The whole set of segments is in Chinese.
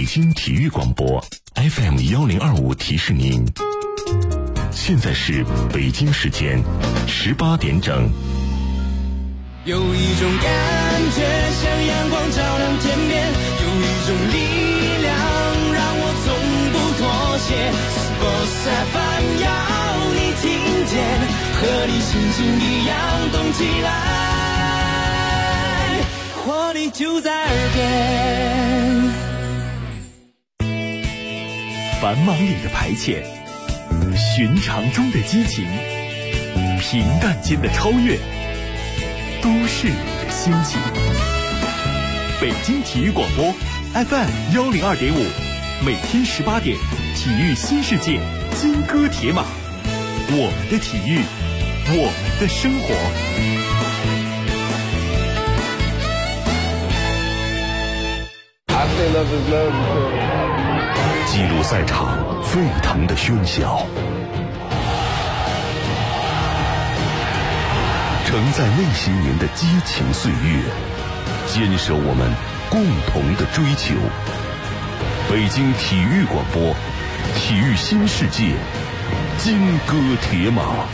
京体育广播 FM1025提示您，现在是北京时间18点整。 有一种感觉像阳光照亮天边，有一种力量让我从不妥协。Sports FM 要你听见，和你心情一样动起来，活力就在耳边。 繁忙里的排遣，寻常中的激情，平淡间的超越，都是你的心情。北京体育广播 FM102.5，每天18点，体育新世界，金戈铁马，我们的体育，我们的生活。 记录赛场沸腾的喧嚣，承载那些年的激情岁月，坚守我们共同的追求。北京体育广播，体育新世界，金戈铁马。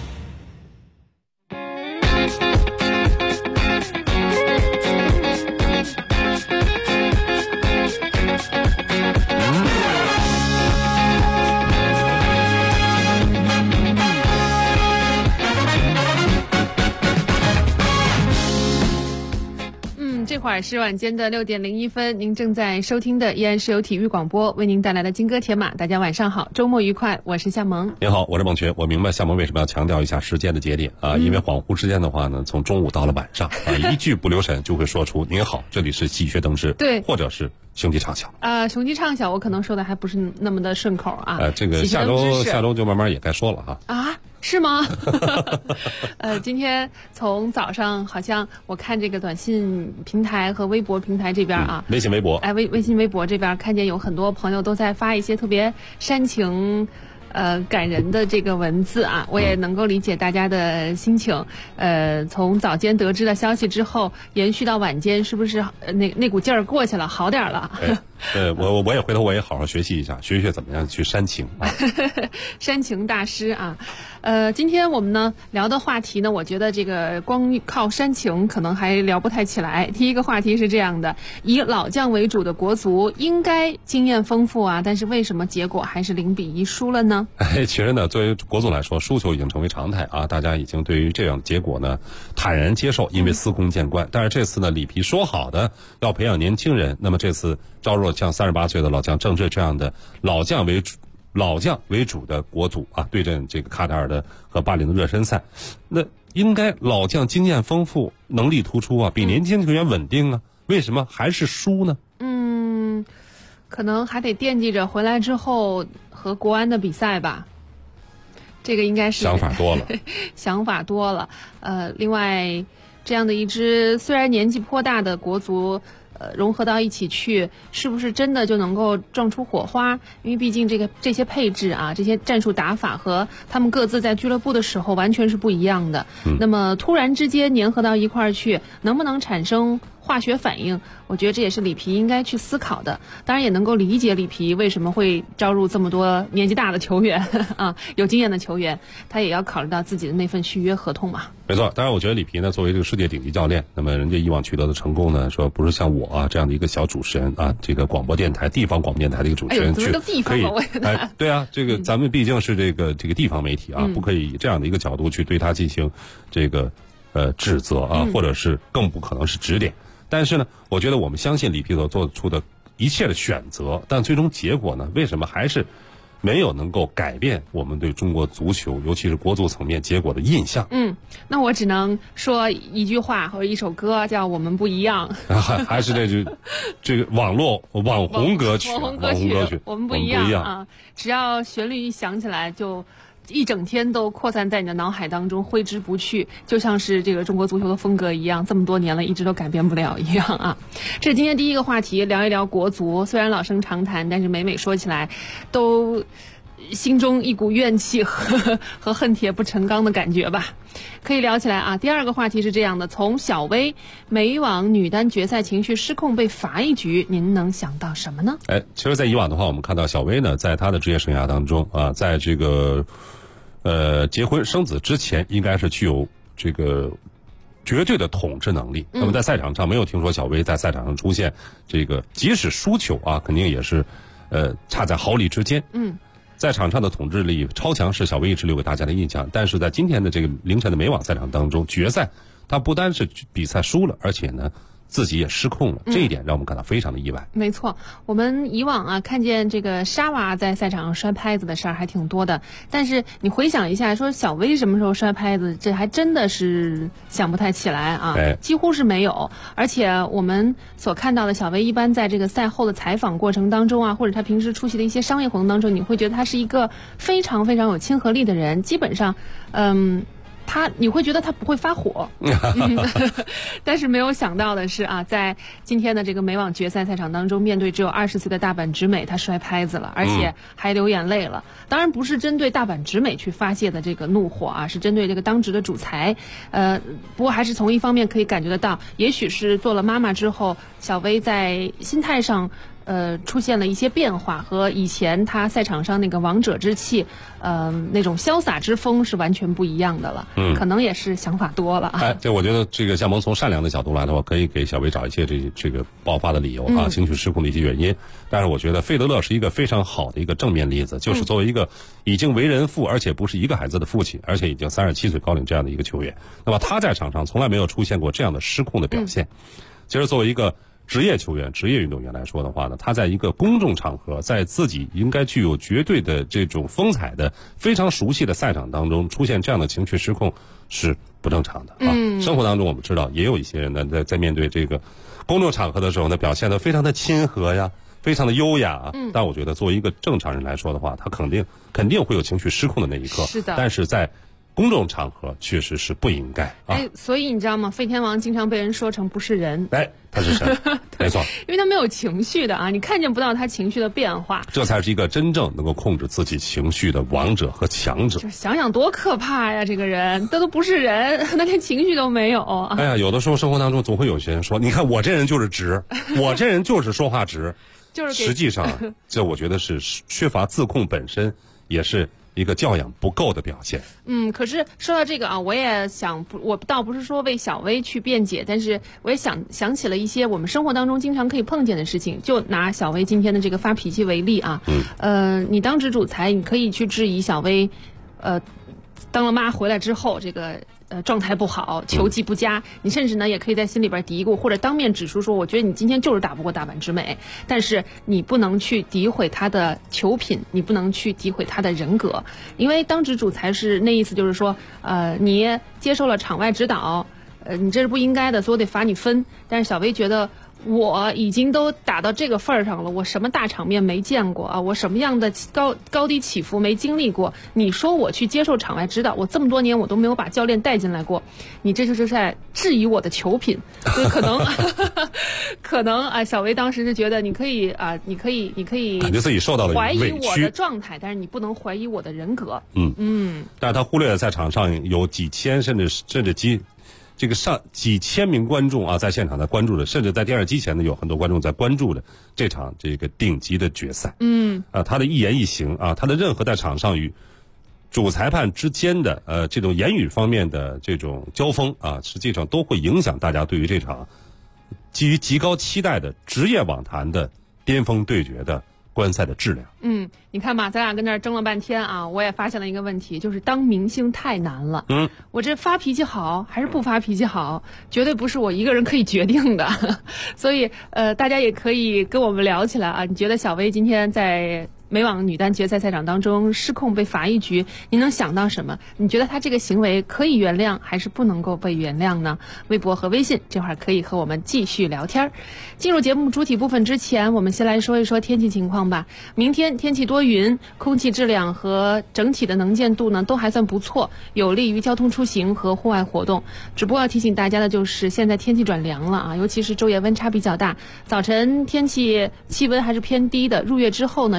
这会儿是晚间的6点01分，您正在收听的依然是由体育广播为您带来的金戈铁马。大家晚上好，周末愉快，我是夏萌。 您好，我是孟群。我明白夏萌为什么要强调一下时间的节点啊，因为恍惚之间的话呢，从中午到了晚上啊，一句不留神就会说出您好，这里是喜鹊登枝， 对， 或者是雄鸡唱晓。 雄鸡唱晓我可能说的还不是那么的顺口啊。 这个下周就慢慢也该说了哈。 啊，是吗？今天从早上好像我看这个短信平台和微博平台这边啊， 微信微博， 微信微博这边看见有很多朋友都在发一些特别煽情感人的这个文字啊，我也能够理解大家的心情。从早间得知了消息之后，延续到晚间，是不是那股劲儿过去了，好点了？ 我也回头我也好好学习一下，学学怎么样去煽情啊。 煽情大师啊。今天我们呢聊的话题呢，我觉得这个光靠煽情可能还聊不太起来。第一个话题是这样的：以老将为主的国足应该经验丰富啊，但是为什么结果还是0-1输了呢？ 其实呢，作为国足来说，输球已经成为常态啊，大家已经对于这样的结果呢坦然接受，因为司空见惯。但是这次呢，里皮说好的要培养年轻人，那么这次招入了像38岁的老将郑智这样的老将为主的国足啊，对阵这个卡塔尔的和巴林的热身赛，那应该老将经验丰富，能力突出啊，比年轻球员稳定啊，为什么还是输呢？ 可能还得惦记着回来之后和国安的比赛吧，这个应该是想法多了。 想法多了。另外，这样的一支虽然年纪颇大的国足，融合到一起去，是不是真的就能够撞出火花？因为毕竟这些配置啊，这些战术打法和他们各自在俱乐部的时候完全是不一样的。那么突然之间粘合到一块儿去，能不能产生化学反应？我觉得这也是里皮应该去思考的。当然也能够理解里皮为什么会招入这么多年纪大的球员啊，有经验的球员，他也要考虑到自己的那份续约合同嘛。 没错，当然我觉得里皮呢，作为这个世界顶级教练，那么人家以往取得的成功呢，说不是像我啊这样的一个小主持人啊，这个广播电台地方广播电台的一个主持人去可以，对啊，这个咱们毕竟是这个地方媒体啊，不可以以这样的一个角度去对他进行这个指责啊，或者是更不可能是指点。但是呢，我觉得我们相信里皮所做出的一切的选择，但最终结果呢，为什么还是没有能够改变我们对中国足球，尤其是国足层面结果的印象？ 那我只能说一句话或者一首歌，叫《我们不一样》。 还是这个网红歌曲， 我们不一样啊！只要旋律一响起来，就一整天都扩散在你的脑海当中，挥之不去，就像是这个中国足球的风格一样，这么多年了一直都改变不了一样啊。这是今天第一个话题，聊一聊国足。虽然老生常谈，但是每说起来都心中一股怨气和恨铁不成钢的感觉吧。可以聊起来啊。第二个话题是这样的，从小薇美网女单决赛情绪失控被罚一局，您能想到什么呢？ 其实在以往的话，我们看到小薇呢，在她的职业生涯当中啊，在这个结婚生子之前，应该是具有这个绝对的统治能力。那么在赛场上没有听说小薇在赛场上出现这个即使输球啊，肯定也是差在毫厘之间。在场上的统治力超强是小薇一直留给大家的印象，但是在今天的这个凌晨的美网赛场当中，决赛他不单是比赛输了，而且呢自己也失控了，这一点让我们感到非常的意外。 没错，我们以往啊看见这个沙娃在赛场上摔拍子的事儿还挺多的，但是你回想一下，说小薇什么时候摔拍子，这还真的是想不太起来啊，几乎是没有。而且我们所看到的小薇，一般在这个赛后的采访过程当中啊，或者她平时出席的一些商业活动当中，你会觉得她是一个非常非常有亲和力的人，基本上你会觉得他不会发火，但是没有想到的是啊，在今天的这个美网决赛赛场当中，面对只有20岁的大阪直美，他摔拍子了，而且还流眼泪了。当然不是针对大阪直美去发泄的这个怒火啊，是针对这个当值的主裁。不过还是从一方面可以感觉得到，也许是做了妈妈之后，小薇在心态上出现了一些变化，和以前他赛场上那个王者之气，那种潇洒之风是完全不一样的了。可能也是想法多了啊。 这我觉得这个夏萌从善良的角度来的话，可以给小薇找一些这个爆发的理由啊，情绪失控的一些原因。但是我觉得费德勒是一个非常好的一个正面例子，就是作为一个已经为人父，而且不是一个孩子的父亲，而且已经37岁高龄这样的一个球员，那么他在场上从来没有出现过这样的失控的表现。其实作为一个职业球员、职业运动员来说的话呢，他在一个公众场合，在自己应该具有绝对的这种风采的、非常熟悉的赛场当中出现这样的情绪失控是不正常的啊。生活当中我们知道，也有一些人呢，在面对这个公众场合的时候呢，表现得非常的亲和呀，非常的优雅啊。但我觉得作为一个正常人来说的话，他肯定会有情绪失控的那一刻。 是的， 但是在公众场合确实是不应该啊。 所以你知道吗？费天王经常被人说成不是人。 他是神，没错， 因为他没有情绪的啊，你看见不到他情绪的变化。 这才是一个真正能够控制自己情绪的王者和强者。 就是想想多可怕呀！这个人，他都不是人，他连情绪都没有。 哎呀，有的时候生活当中总会有些人说：“你看我这人就是直，我这人就是说话直。”就是实际上，这我觉得是缺乏自控本身，也是一个教养不够的表现。 可是说到这个啊，我也想我倒不是说为小薇去辩解，但是我也想起了一些我们生活当中经常可以碰见的事情。就拿小薇今天的这个发脾气为例啊，你当值主裁，你可以去质疑小薇，当了妈回来之后这个状态不好，球技不佳，你甚至呢也可以在心里边嘀咕，或者当面指出说，我觉得你今天就是打不过大阪直美，但是你不能去诋毁他的球品，你不能去诋毁他的人格，因为当值主裁是那意思就是说，你接受了场外指导，你这是不应该的，所以我得罚你分。但是小薇觉得，我已经都打到这个份儿上了，我什么大场面没见过啊，我什么样的高低起伏没经历过，你说我去接受场外指导，我这么多年我都没有把教练带进来过，你这就是在质疑我的球品。所以可能啊，小薇当时是觉得你可以感觉自己受到了怀疑我的状态，但是你不能怀疑我的人格。 但是他忽略了在场上有几千甚至几千名观众啊，在现场在关注的，甚至在电视机前呢，有很多观众在关注的这场这个顶级的决赛。他的一言一行啊，他的任何在场上与主裁判之间的这种言语方面的这种交锋啊，实际上都会影响大家对于这场基于极高期待的职业网坛的巅峰对决的观赛的质量。 你看吧，咱俩跟这儿争了半天啊，我也发现了一个问题，就是当明星太难了。我这发脾气好还是不发脾气好，绝对不是我一个人可以决定的。所以大家也可以跟我们聊起来啊，你觉得小薇今天在美网女单决赛赛场当中失控被罚一局，你能想到什么？你觉得她这个行为可以原谅还是不能够被原谅呢？微博和微信这会儿可以和我们继续聊天。进入节目主体部分之前，我们先来说一说天气情况吧。明天天气多云，空气质量和整体的能见度呢都还算不错，有利于交通出行和户外活动。只不过要提醒大家的就是现在天气转凉了啊，尤其是昼夜温差比较大，早晨天气温还是偏低的，入夜之后呢这个气温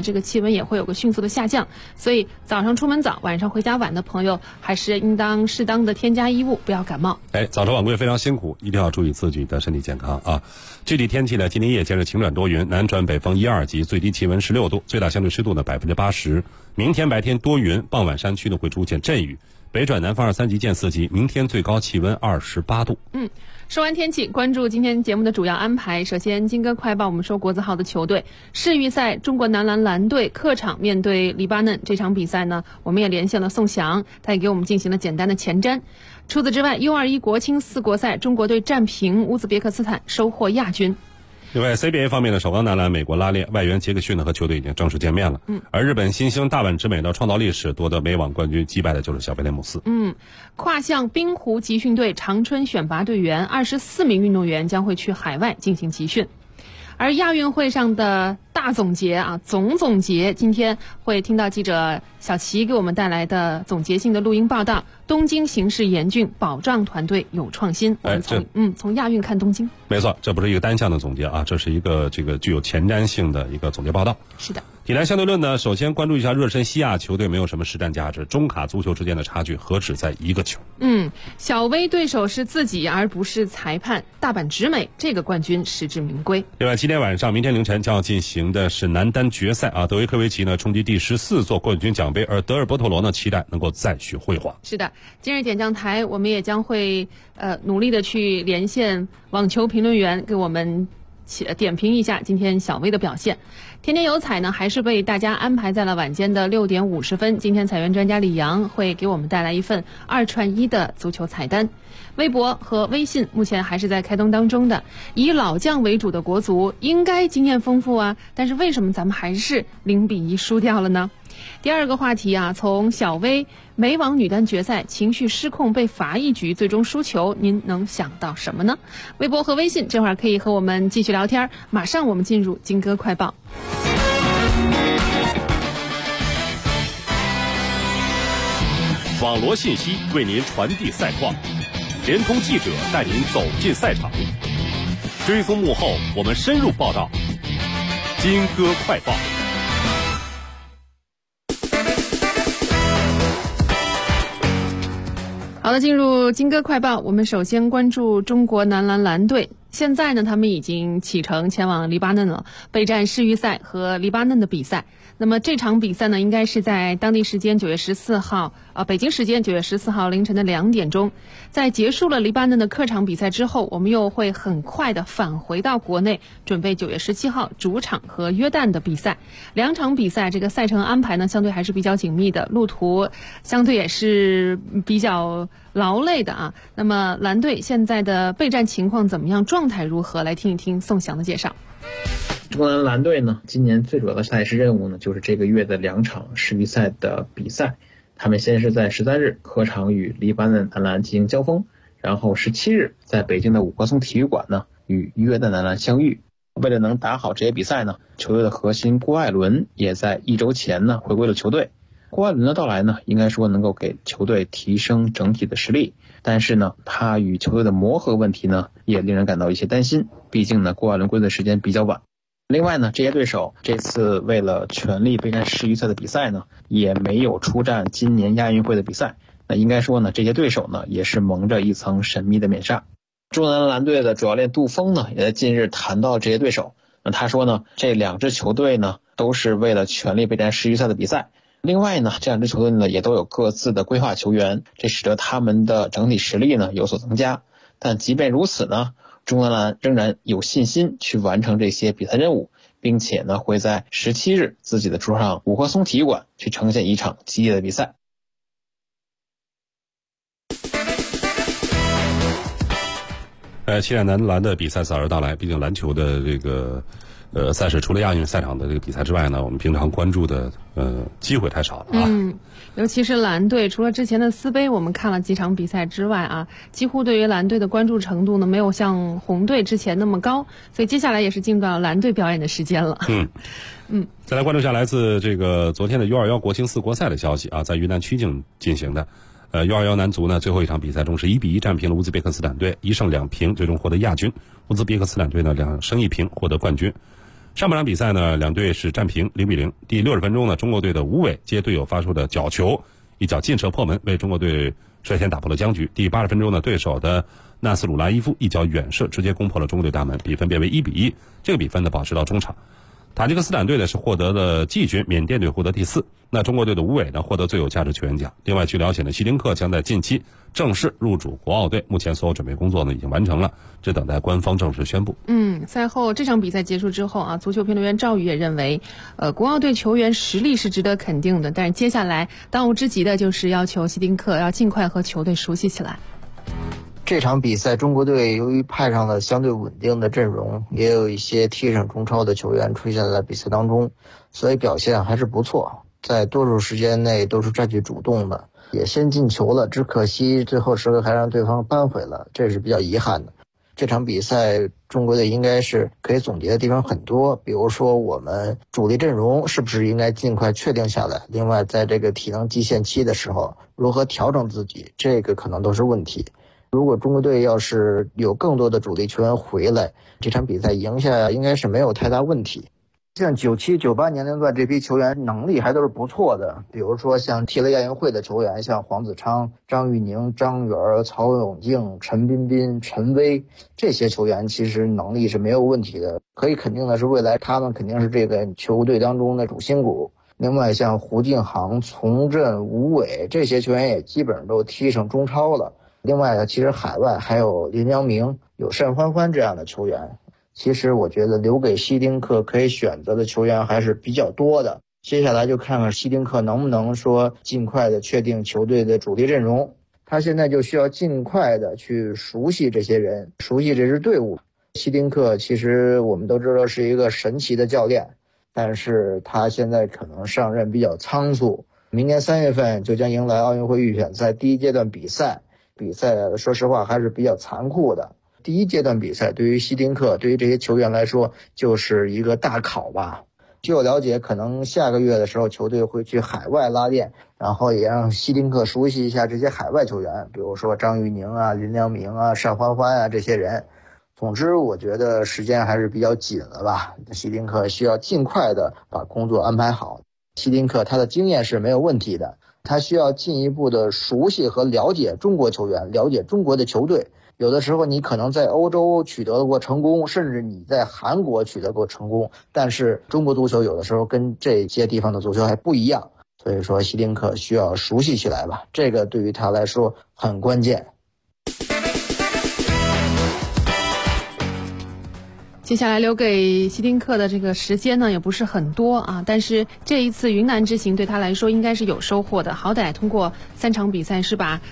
温也会有个迅速的下降，所以早上出门早，晚上回家晚的朋友还是应当适当的添加衣物，不要感冒。 早晨晚归非常辛苦，一定要注意自己的身体健康啊。具体天气呢，今天夜间是晴转多云，南转北风1、2级，最低气温16度，最大相对湿度呢80%。明天白天多云，傍晚山区呢会出现阵雨，北转南风2、3级见4级，明天最高气温28度。 说完天气，关注今天节目的主要安排。首先，金歌快报，我们说国字号的球队世预赛，中国男篮蓝队客场面对黎巴嫩，这场比赛呢，我们也连线了宋翔，他也给我们进行了简单的前瞻。除此之外 ，U21 国青4国赛，中国队战平乌兹别克斯坦，收获亚军。 另外 CBA 方面的首钢男篮美国拉列外援杰克逊呢和球队已经正式见面了。而日本新星大阪直美呢创造历史，夺得美网冠军，击败的就是小威廉姆斯。 跨项冰壶集训队长春选拔队员24名运动员将会去海外进行集训。而亚运会上的大总结啊，总结，今天会听到记者小齐给我们带来的总结性的录音报道。东京形势严峻，保障团队有创新。我们从亚运看东京。 没错，这不是一个单项的总结啊，这是一个具有前瞻性的一个总结报道。 是的。 体坛相对论呢，首先关注一下热身西亚球队没有什么实战价值，中卡足球之间的差距何止在1个球。 小威对手是自己而不是裁判，大阪直美这个冠军实至名归。 另外，今天晚上、明天凌晨将要进行的是男单决赛啊，德维科维奇呢冲击第14座冠军奖杯，而德尔波特罗呢期待能够再续辉煌。 是的，今日点将台我们也将会努力的去连线网球评论员，给我们点评一下今天小威的表现。天天有彩呢，还是被大家安排在了晚间的6点50分。今天彩员专家李阳会给我们带来一份2串1的足球彩单。微博和微信目前还是在开通当中的，以老将为主的国足应该经验丰富啊，但是为什么咱们还是0-1输掉了呢？第二个话题啊，从小威美网女单决赛情绪失控被罚1局最终输球，您能想到什么呢？微博和微信这会儿可以和我们继续聊天，马上我们进入金歌快报。 网罗信息为您传递赛况，联通记者带您走进赛场，追踪幕后我们深入报道。金歌快报。 好的，进入金歌快报，我们首先关注中国男篮蓝队。现在呢，他们已经启程前往黎巴嫩了，备战世预赛和黎巴嫩的比赛。那么这场比赛呢，应该是在当地时间9月14号，北京时间9月14号凌晨的2点钟。在结束了黎巴嫩的客场比赛之后，我们又会很快的返回到国内，准备9月17号主场和约旦的比赛。2场比赛这个赛程安排呢，相对还是比较紧密的，路途相对也是比较劳累的啊。那么蓝队现在的备战情况怎么样？状态如何？来听一听宋翔的介绍。 中国男篮队呢，今年最主要的赛事任务呢，就是这个月的2场世预赛的比赛。他们先是在13日客场与黎巴嫩男篮进行交锋，然后17日在北京的五棵松体育馆呢与约旦男篮相遇。为了能打好这些比赛呢，球队的核心郭艾伦也在1周前呢回归了球队。郭艾伦的到来呢，应该说能够给球队提升整体的实力，但是呢，他与球队的磨合问题呢，也令人感到一些担心。毕竟呢，郭艾伦归队时间比较晚。另外呢，这些对手这次为了全力备战世预赛的比赛呢，也没有出战今年亚运会的比赛。那应该说呢，这些对手呢，也是蒙着一层神秘的面纱。中国男篮队的主教练杜锋呢，也在近日谈到这些对手。那他说呢，这2支球队呢，都是为了全力备战世预赛的比赛。另外呢，这2支球队呢，也都有各自的规划球员，这使得他们的整体实力呢有所增加。但即便如此呢，中国男篮仍然有信心去完成这些比赛任务，并且呢，会在17日自己的主场五棵松体育馆去呈现一场激烈的比赛。 期待男篮的比赛早日到来。毕竟篮球的这个赛事，除了亚运赛场的这个比赛之外呢，我们平常关注的机会太少了啊。 尤其是蓝队，除了之前的斯杯我们看了几场比赛之外啊，几乎对于蓝队的关注程度呢，没有像红队之前那么高。所以接下来也是进入到蓝队表演的时间了。 再来关注一下来自这个昨天的U21国青4国赛的消息啊，在云南曲靖进行的。U21男足呢，最后一场比赛中是1-1战平了乌兹别克斯坦队，1胜2平，最终获得亚军。乌兹别克斯坦队呢2胜1平获得冠军。 上半场比赛呢，两队是战平0-0。第60分钟呢，中国队的吴伟接队友发出的角球，一脚劲射破门，为中国队率先打破了僵局。第80分钟呢，对手的纳斯鲁拉伊夫一脚远射直接攻破了中国队大门，比分变为1-1。这个比分呢保持到中场。塔吉克斯坦队呢是获得了季军，缅甸队获得第4。那中国队的吴伟呢获得最有价值球员奖。另外，据了解呢，希丁克将在近期正式入主国奥队，目前所有准备工作呢已经完成了，只等待官方正式宣布。 赛后这场比赛结束之后啊，足球评论员赵宇也认为，国奥队球员实力是值得肯定的，但是接下来当务之急的就是要求希丁克要尽快和球队熟悉起来。 这场比赛中国队由于派上了相对稳定的阵容，也有一些踢上中超的球员出现在比赛当中，所以表现还是不错，在多数时间内都是占据主动的，也先进球了，只可惜最后时刻还让对方扳回了，这是比较遗憾的。这场比赛中国队应该是可以总结的地方很多，比如说我们主力阵容是不是应该尽快确定下来，另外在这个体能极限期的时候如何调整自己，这个可能都是问题。如果中国队要是有更多的主力球员回来，这场比赛赢下应该是没有太大问题。像97、98年龄段这批球员能力还都是不错的，比如说像踢了亚运会的球员，像黄子昌、张玉宁、张远、曹永静、陈彬彬、陈威，这些球员其实能力是没有问题的，可以肯定的是未来他们肯定是这个球队当中的主心骨。另外像胡敬航、丛振、吴伟这些球员也基本上都踢上中超了。另外其实海外还有林良铭、有单欢欢这样的球员，其实我觉得留给希丁克可以选择的球员还是比较多的。接下来就看看希丁克能不能说尽快的确定球队的主力阵容，他现在就需要尽快的去熟悉这些人，熟悉这支队伍。希丁克其实我们都知道是一个神奇的教练，但是他现在可能上任比较仓促，明年3月份就将迎来奥运会预选赛第一阶段比赛说实话还是比较残酷的。第一阶段比赛对于希丁克，对于这些球员来说就是一个大考吧。据我了解，可能下个月的时候球队会去海外拉练，然后也让希丁克熟悉一下这些海外球员，比如说张玉宁啊、林良铭啊、单欢欢啊这些人。总之我觉得时间还是比较紧了吧，希丁克需要尽快的把工作安排好。希丁克他的经验是没有问题的，他需要进一步的熟悉和了解中国球员，了解中国的球队。有的时候你可能在欧洲取得过成功，甚至你在韩国取得过成功，但是中国足球有的时候跟这些地方的足球还不一样，所以说希丁克需要熟悉起来吧，这个对于他来说很关键。 接下来留给希丁克的这个时间呢也不是很多啊，但是这一次云南之行对他来说应该是有收获的，好歹通过3场比赛是把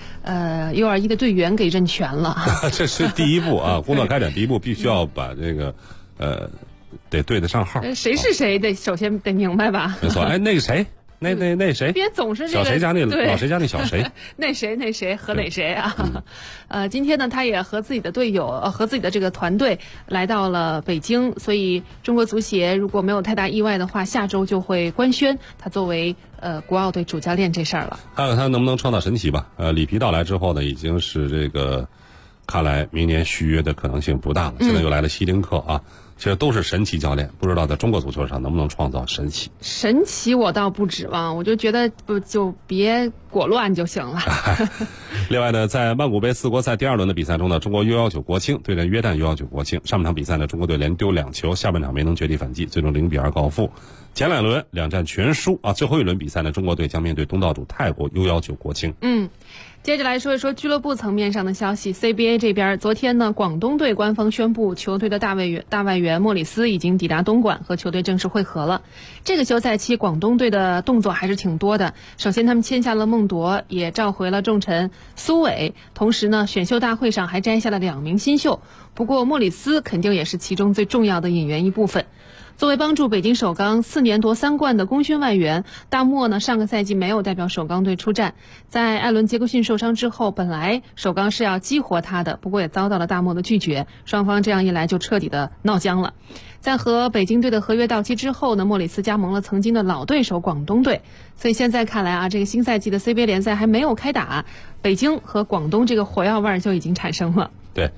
U21的队员给认全了。 这是第一步啊，工作开展第一步必须要把这个得对得上号。 谁是谁得首先得明白吧？ 没错，那个谁。那谁？ 别总是这个小谁家那老谁家那小谁？ 那谁和哪谁啊？今天呢，他也和自己的队友和自己的这个团队来到了北京，所以中国足协如果没有太大意外的话，下周就会官宣他作为国奥队主教练这事儿了。 看看他能不能创造神奇吧。里皮到来之后呢，已经是这个看来明年续约的可能性不大了。现在又来了希丁克啊。其实都是神奇教练，不知道在中国足球上能不能创造神奇。 神奇我倒不指望，我就觉得就别裹乱就行了。 另外呢，在曼谷杯4国赛第2轮的比赛中呢，中国U19国青对阵约旦U19国青。上半场比赛呢，中国队连丢2球，下半场没能绝地反击，最终0-2告负。前2轮2战全输啊！最后一轮比赛呢，中国队将面对东道主泰国U19国青。 接着来说一说俱乐部层面上的消息。CBA 这边，昨天呢，广东队官方宣布，球队的大外援莫里斯已经抵达东莞，和球队正式会合了。这个休赛期，广东队的动作还是挺多的。首先，他们签下了孟铎，也召回了重臣苏伟，同时呢，选秀大会上还摘下了2名新秀。不过，莫里斯肯定也是其中最重要的引援一部分。作为帮助北京首钢4年夺3冠的功勋外援，大莫呢上个赛季没有代表首钢队出战。在艾伦·杰克逊受伤之后，本来首钢是要激活他的，不过也遭到了大莫的拒绝，双方这样一来就彻底的闹僵了。在和北京队的合约到期之后呢，莫里斯加盟了曾经的老对手广东队。所以现在看来啊，这个新赛季的 CBA 联赛还没有开打，北京和广东这个火药味就已经产生了。 对。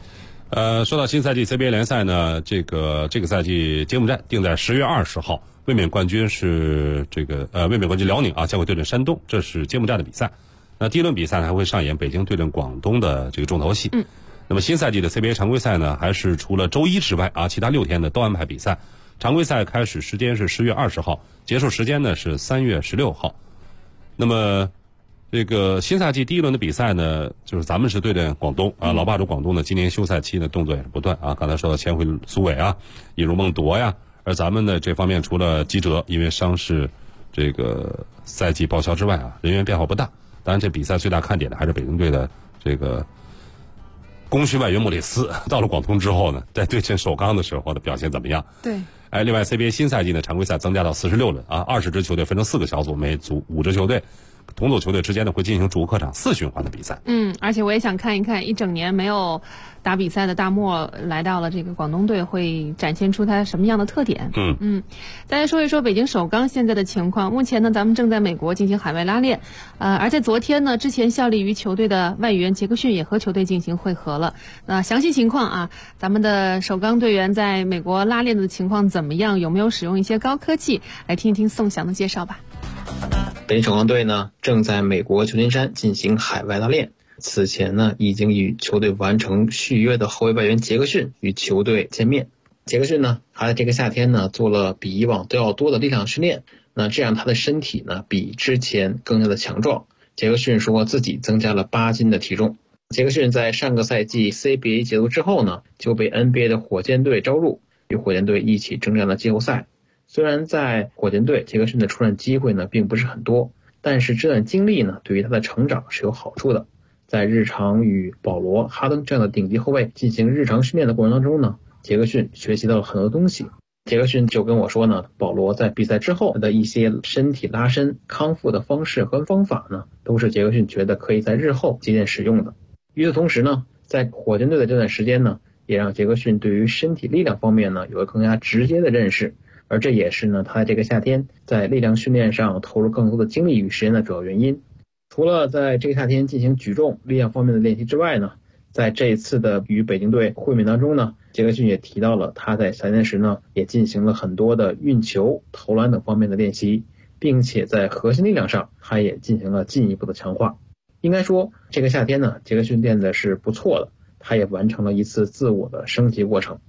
说到新赛季 CBA 联赛呢，这个赛季揭幕战定在10月20号，卫冕冠军是卫冕冠军辽宁啊，将会对阵山东，这是揭幕战的比赛。那第一轮比赛还会上演北京对阵广东的这个重头戏。那么新赛季的 CBA 常规赛呢，还是除了周一之外啊，其他6天呢都安排比赛。常规赛开始时间是10月20号，结束时间呢是3月16号。那么这个新赛季第一轮的比赛呢，就是咱们是对阵广东啊，老霸主广东呢，今年休赛期呢动作也是不断啊。刚才说到签回苏伟啊，引入孟铎呀，而咱们呢这方面除了吉哲因为伤势这个赛季报销之外啊，人员变化不大。当然，这比赛最大看点的还是北京队的这个功勋外援莫里斯到了广东之后呢，在对阵首钢的时候的表现怎么样？ 对。 另外 CBA 新赛季的常规赛增加到46轮啊，20支球队分成4个小组，每组5支球队。同组球队之间呢会进行主客场4循环的比赛。 而且我也想看一看一整年没有打比赛的大漠来到了这个广东队，会展现出他什么样的特点。再来说一说北京首钢现在的情况。目前呢，咱们正在美国进行海外拉练，而在昨天呢，之前效力于球队的外援杰克逊也和球队进行会合了。那详细情况啊，咱们的首钢队员在美国拉练的情况怎么样？有没有使用一些高科技？来听一听宋翔的介绍吧。 北京首钢队呢正在美国旧金山进行海外拉练，此前呢已经与球队完成续约的后卫外援杰克逊与球队见面。杰克逊呢他在这个夏天呢做了比以往都要多的力量训练，那这样他的身体呢比之前更加的强壮。杰克逊说自己增加了8斤的体重。杰克逊在上个赛季 CBA 结束之后呢就被 NBA 的火箭队招入，与火箭队一起征战了季后赛。虽然在火箭队杰克逊的出战机会呢并不是很多，但是这段经历呢对于他的成长是有好处的。在日常与保罗、哈登这样的顶级后卫进行日常训练的过程当中呢，杰克逊学习到了很多东西。杰克逊就跟我说呢，保罗在比赛之后的一些身体拉伸康复的方式和方法呢，都是杰克逊觉得可以在日后借鉴使用的。与此同时呢，在火箭队的这段时间呢，也让杰克逊对于身体力量方面呢有了更加直接的认识。而这也是呢，他这个夏天在力量训练上投入更多的精力与时间的主要原因。除了在这个夏天进行举重力量方面的练习之外呢，在这一次的与北京队会面当中呢，杰克逊也提到了他在夏天时呢也进行了很多的运球、投篮等方面的练习，并且在核心力量上他也进行了进一步的强化。应该说这个夏天呢，杰克逊练的是不错的，他也完成了一次自我的升级过程。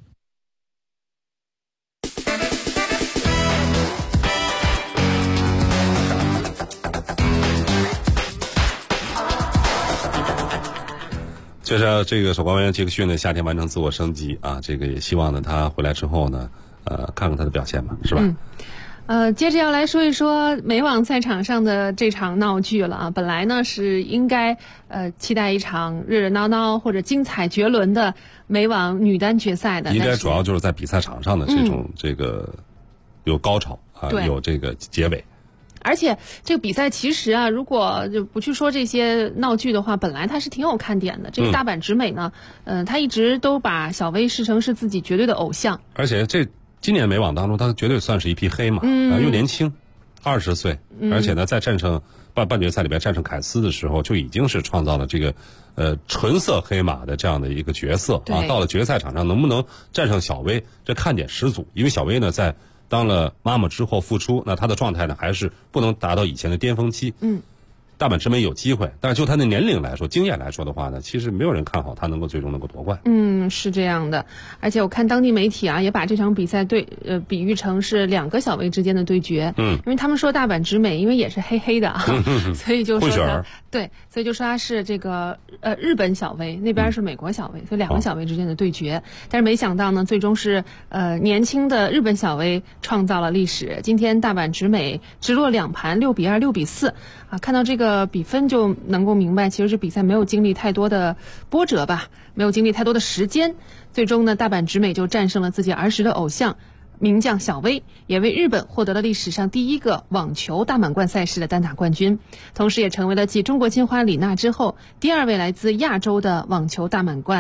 接着这个首钢外援杰克逊呢，夏天完成自我升级啊，这个也希望呢他回来之后呢，看看他的表现吧，是吧？ 接着要来说一说美网赛场上的这场闹剧了啊。本来呢是应该期待一场热热闹闹或者精彩绝伦的美网女单决赛的， 应该主要就是在比赛场上的这种这个有高潮啊，有这个结尾。 而且这个比赛其实啊，如果就不去说这些闹剧的话，本来它是挺有看点的。这个大阪直美呢，她一直都把小威视成是自己绝对的偶像。 而且今年美网当中，她绝对算是一匹黑马，又年轻，20岁，而且呢，在战胜半决赛里边战胜凯斯的时候，就已经是创造了这个纯色黑马的这样的一个角色啊。到了决赛场上，能不能战胜小威，这看点十足。因为小威呢，在当了妈妈之后复出，那她的状态呢还是不能达到以前的巅峰期。大阪直美有机会，但是就她的年龄来说、经验来说的话呢，其实没有人看好她能够最终能够夺冠。 是这样的。而且我看当地媒体啊，也把这场比赛比喻成是2个小威之间的对决。因为他们说大阪直美因为也是黑黑的啊，所以就说所以就说她是这个日本小威，那边是美国小威，所以2个小威之间的对决。但是没想到呢，最终是年轻的日本小威创造了历史。今天大阪直美直落2盘6比2、6比4啊，看到这个比分就能够明白，其实这比赛没有经历太多的波折吧，没有经历太多的时间。最终呢，大阪直美就战胜了自己儿时的偶像名将小威，也为日本获得了历史上第1个网球大满贯赛事的单打冠军，同时也成为了继中国金花李娜之后第2位来自亚洲的网球大满贯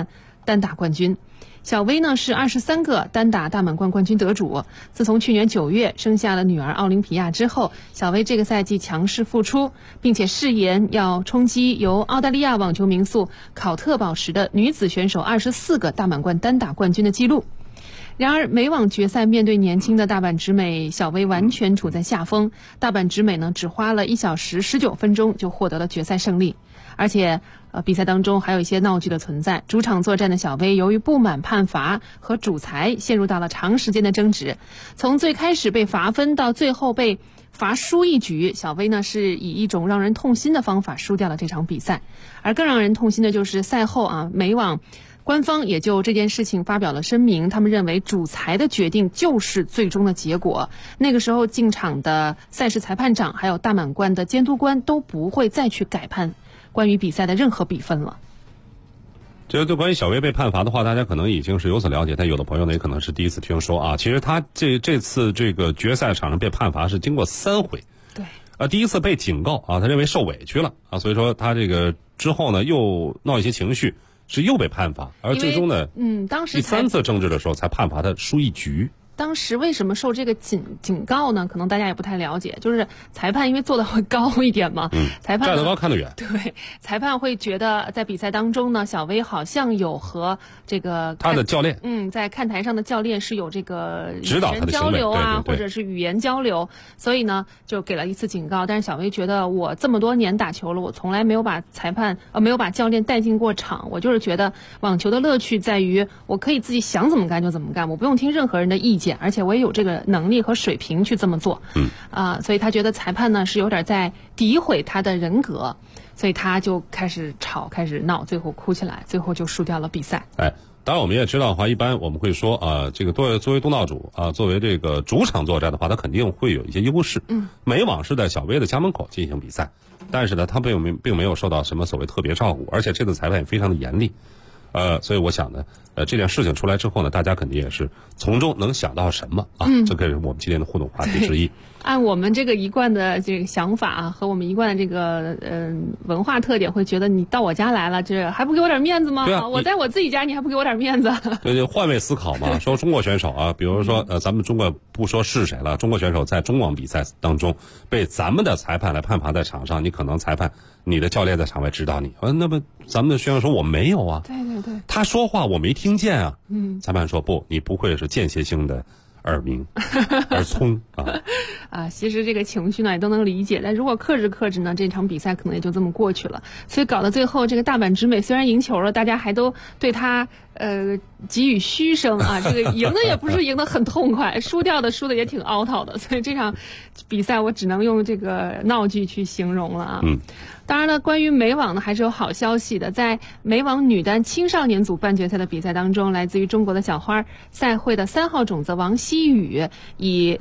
单打冠军。小薇呢是23个单打大满贯冠军得主。自从去年9月生下了女儿奥林匹亚之后，小薇这个赛季强势复出，并且誓言要冲击由澳大利亚网球名宿考特保持的女子选手24个大满贯单打冠军的记录。然而美网决赛面对年轻的大阪直美，小薇完全处在下风。大阪直美呢只花了1小时19分钟就获得了决赛胜利。而且比赛当中还有一些闹剧的存在。主场作战的小薇由于不满判罚和主裁陷入到了长时间的争执，从最开始被罚分到最后被罚输一局，小薇呢是以一种让人痛心的方法输掉了这场比赛。而更让人痛心的就是赛后美网官方也就这件事情发表了声明，他们认为主裁的决定就是最终的结果。那个时候进场的赛事裁判长还有大满贯的监督官都不会再去改判关于比赛的任何比分了。 这个对关于小薇被判罚的话，大家可能已经是有所了解，但有的朋友呢也可能是第一次听说啊。其实他这次这个决赛场上被判罚是经过3回。对。第一次被警告啊，他认为受委屈了啊，所以说他这个之后呢又闹一些情绪，是又被判罚，而最终呢， 当时第3次争执的时候才判罚他输一局。 当时为什么受这个警告呢？可能大家也不太了解，就是裁判因为坐得会高一点嘛，裁判站得高看得远。 对，裁判会觉得在比赛当中呢，小薇好像有和这个他的教练， 在看台上的教练是有这个指导他的交流啊， 对或者是语言交流，所以呢就给了一次警告。但是小薇觉得我这么多年打球了，我从来没有把没有把教练带进过场，我就是觉得网球的乐趣在于我可以自己想怎么干就怎么干，我不用听任何人的意见。而且我也有这个能力和水平去这么做，所以他觉得裁判呢是有点在诋毁他的人格，所以他就开始吵，开始闹，最后哭起来，最后就输掉了比赛。 当然我们也知道的话，一般我们会说这个作为东道主作为这个主场作战的话，他肯定会有一些优势。美网是在小薇的家门口进行比赛，但是呢，他并没有受到什么所谓特别照顾，而且这次裁判也非常的严厉。所以我想呢，这件事情出来之后呢，大家肯定也是从中能想到什么啊？这个是我们今天的互动话题之一。 按我们这个一贯的这个想法和我们一贯的这个文化特点，会觉得你到我家来了，这还不给我点面子吗？ 对啊， 我在我自己家，你还不给我点面子？ 对，换位思考嘛。说中国选手比如说咱们中国不说是谁了，中国选手在中网比赛当中被咱们的裁判来判罚在场上，你可能裁判你的教练在场外指导你，那么咱们的选手说我没有啊， 对， 他说话我没听见啊，裁判说不，你不会是间歇性的耳鸣耳聪其实这个情绪呢也都能理解，但如果克制呢，这场比赛可能也就这么过去了。所以搞到最后，这个大阪直美虽然赢球了，大家还都对他给予嘘声啊，这个赢的也不是赢得很痛快，输的也挺凹套的，所以这场比赛我只能用这个闹剧去形容了啊。当然了，关于美网呢还是有好消息的。在美网女单青少年组半决赛的比赛当中，来自于中国的小花赛会的3号种子王希雨以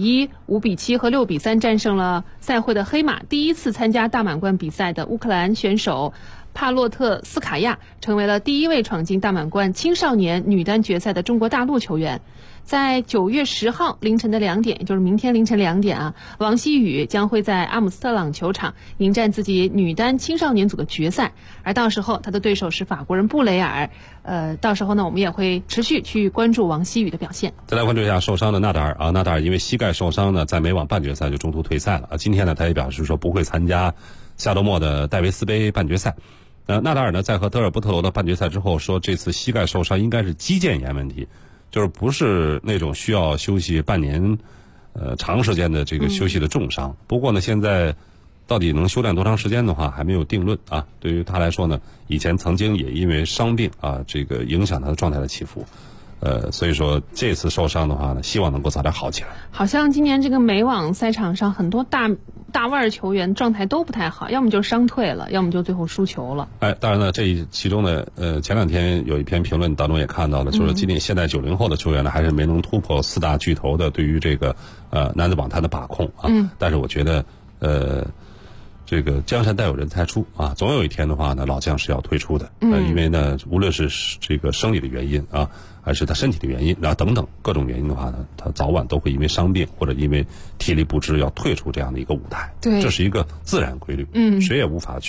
6-1、5-7和6-3战胜了赛会的黑马，第一次参加大满贯比赛的乌克兰选手帕洛特斯卡亚，成为了第1位闯进大满贯青少年女单决赛的中国大陆球员。在9月10号凌晨的2点，也就是明天凌晨2点王希雨将会在阿姆斯特朗球场迎战自己女单青少年组的决赛，而到时候他的对手是法国人布雷尔。到时候呢，我们也会持续去关注王希雨的表现。 再来关注一下受伤的纳达尔纳达尔因为膝盖受伤呢，在美网半决赛就中途退赛了今天呢，他也表示说不会参加下周末的戴维斯杯半决赛。纳达尔呢，在和德尔波特罗的半决赛之后说，这次膝盖受伤应该是肌腱炎问题，就是不是那种需要休息半年长时间的这个休息的重伤。不过呢，现在到底能修炼多长时间的话还没有定论对于他来说呢，以前曾经也因为伤病这个影响他的状态的起伏。所以说这次受伤的话呢，希望能够早点好起来。 好像今年这个美网赛场上很多大腕球员状态都不太好，要么就伤退了，要么就最后输球了。 当然呢，这其中呢，前2天有一篇评论当中也看到了，就是今年现在90后的球员呢，还是没能突破4大巨头的对于这个男子网坛的把控但是我觉得这个江山代有人才出总有一天的话呢，老将是要退出的因为呢，无论是这个生理的原因还是他身体的原因等等各种原因的话呢，他早晚都会因为伤病或者因为体力不支要退出这样的一个舞台。对，这是一个自然规律谁也无法去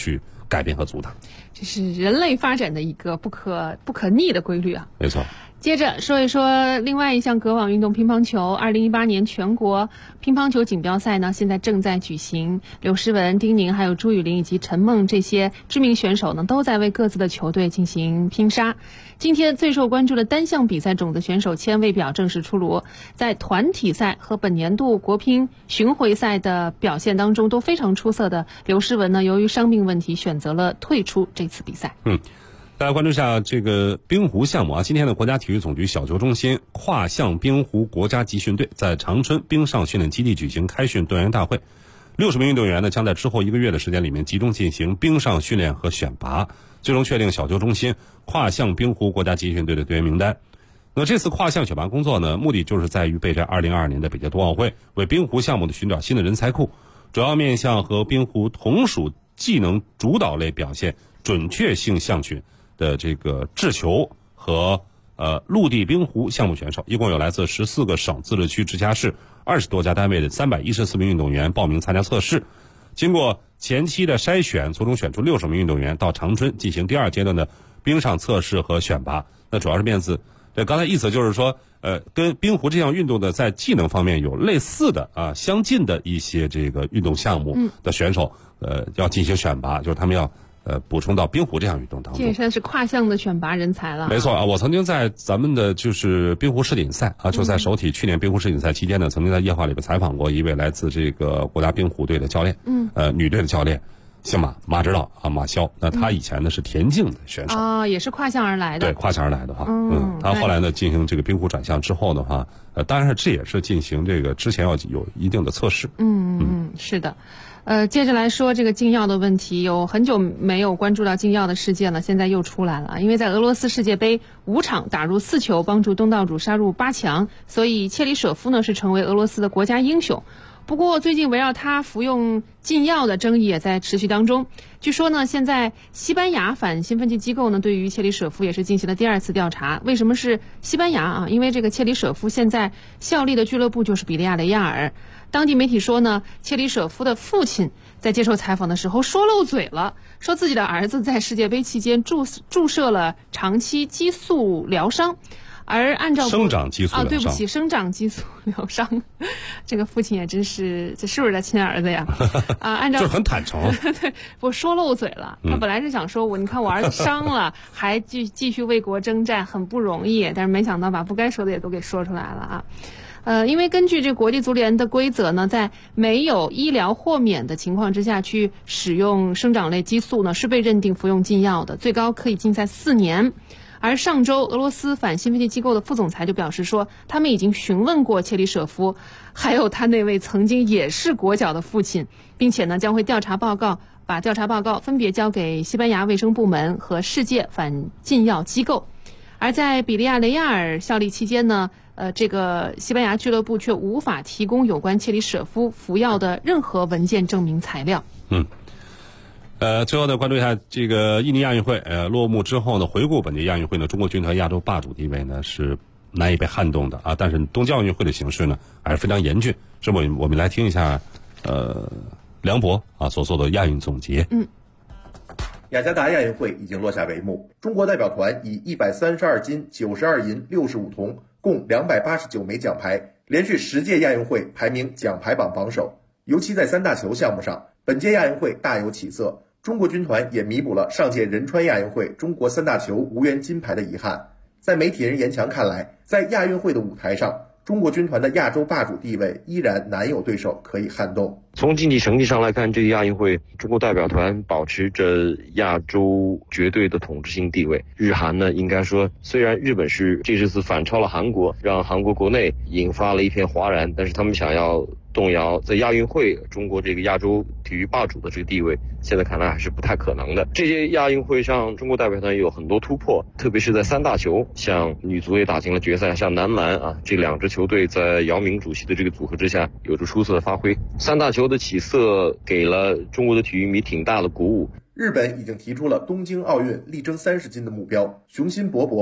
改变和阻挡。 这是人类发展的一个不可逆的规律啊。 没错。 接着说一说另外一项隔网运动乒乓球。2018年全国乒乓球锦标赛呢，现在正在举行。刘诗雯、丁宁还有朱雨玲以及陈梦这些知名选手呢，都在为各自的球队进行拼杀。今天最受关注的单项比赛种子选手签位表正式出炉，在团体赛和本年度国乒巡回赛的表现当中都非常出色的刘诗雯呢，由于伤病问题选择了退出这次比赛。 大家关注一下这个冰壶项目啊！今天的国家体育总局小球中心跨项冰壶国家集训队在长春冰上训练基地举行开训动员大会，60名运动员呢将在之后1个月的时间里面集中进行冰上训练和选拔，最终确定小球中心跨项冰壶国家集训队的队员名单。那这次跨项选拔工作呢，目的就是在于备战2022年的北京冬奥会，为冰壶项目的寻找新的人才库，主要面向和冰壶同属技能主导类表现准确性项群的这个制球和陆地冰壶项目选手，一共有来自14个省、自治区、直辖市20多家单位的314名运动员报名参加测试。经过前期的筛选，从中选出60名运动员到长春进行第2阶段的冰上测试和选拔。那主要是面子，刚才意思就是说，跟冰壶这项运动的在技能方面有类似的相近的一些这个运动项目的选手，要进行选拔，就是他们要补充到冰壶这项运动当中。 这也算是跨项的选拔人才了。 没错啊，我曾经在咱们的就是冰壶世锦赛啊，就在首体去年冰壶世锦赛期间呢，曾经在夜话里边采访过一位来自这个国家冰壶队的教练，女队的教练，姓马指导啊，马潇。那他以前呢是田径的选手啊，也是跨项而来的。 对，跨项而来的话，他后来呢进行这个冰壶转向之后的话，当然这也是进行这个之前要有一定的测试。 是的。接着来说这个禁药的问题，有很久没有关注到禁药的事件了，现在又出来了。因为在俄罗斯世界杯5场打入4球，帮助东道主杀入8强，所以切里舍夫呢是成为俄罗斯的国家英雄。不过最近围绕他服用禁药的争议也在持续当中。据说呢，现在西班牙反兴奋剂机构呢对于切里舍夫也是进行了第2次调查。为什么是西班牙啊？因为这个切里舍夫现在效力的俱乐部就是比利亚雷亚尔。当地媒体说呢，切里舍夫的父亲在接受采访的时候说漏嘴了，说自己的儿子在世界杯期间注射了长期激素疗伤。而按照生长激素疗伤， 对不起，生长激素疗伤，这个父亲也真是，这是不是他亲儿子呀？按照就是很坦诚， 对，我说漏嘴了。他本来是想说你看我儿子伤了，还继续为国征战，很不容易，但是没想到把不该说的也都给说出来了啊。因为根据这国际足联的规则呢，在没有医疗豁免的情况之下去使用生长类激素呢，是被认定服用禁药的，最高可以禁赛4年。而上周俄罗斯反兴奋剂机构的副总裁就表示说，他们已经询问过切里舍夫还有他那位曾经也是国脚的父亲，并且呢将会把调查报告分别交给西班牙卫生部门和世界反禁药机构。而在比利亚雷亚尔效力期间呢，这个西班牙俱乐部却无法提供有关切里舍夫服药的任何文件证明材料。 最后呢，关注一下这个印尼亚运会落幕之后呢，回顾本届亚运会呢，中国军团亚洲霸主地位呢是难以被撼动的啊，但是东京奥运会的形势呢还是非常严峻。这么我们来听一下梁博所做的亚运总结。 雅加达亚运会已经落下帷幕，中国代表团以132金、92银、65铜，共289枚奖牌，连续10届亚运会排名奖牌榜榜首。尤其在3大球项目上，本届亚运会大有起色。中国军团也弥补了上届仁川亚运会中国3大球无缘金牌的遗憾。在媒体人严强看来，在亚运会的舞台上，中国军团的亚洲霸主地位依然难有对手可以撼动。 从竞技成绩上来看，这个亚运会中国代表团保持着亚洲绝对的统治性地位。日韩呢，应该说虽然日本是这次反超了韩国，让韩国国内引发了一片哗然，但是他们想要动摇在亚运会中国这个亚洲体育霸主的这个地位，现在看来还是不太可能的。这些亚运会上，中国代表团有很多突破，特别是在3大球，像女足也打进了决赛，像男篮这2支球队在姚明主席的这个组合之下有着出色的发挥。3大球的起色给了中国的体育迷挺大的鼓舞。 日本已经提出了东京奥运力争30金的目标，雄心勃勃。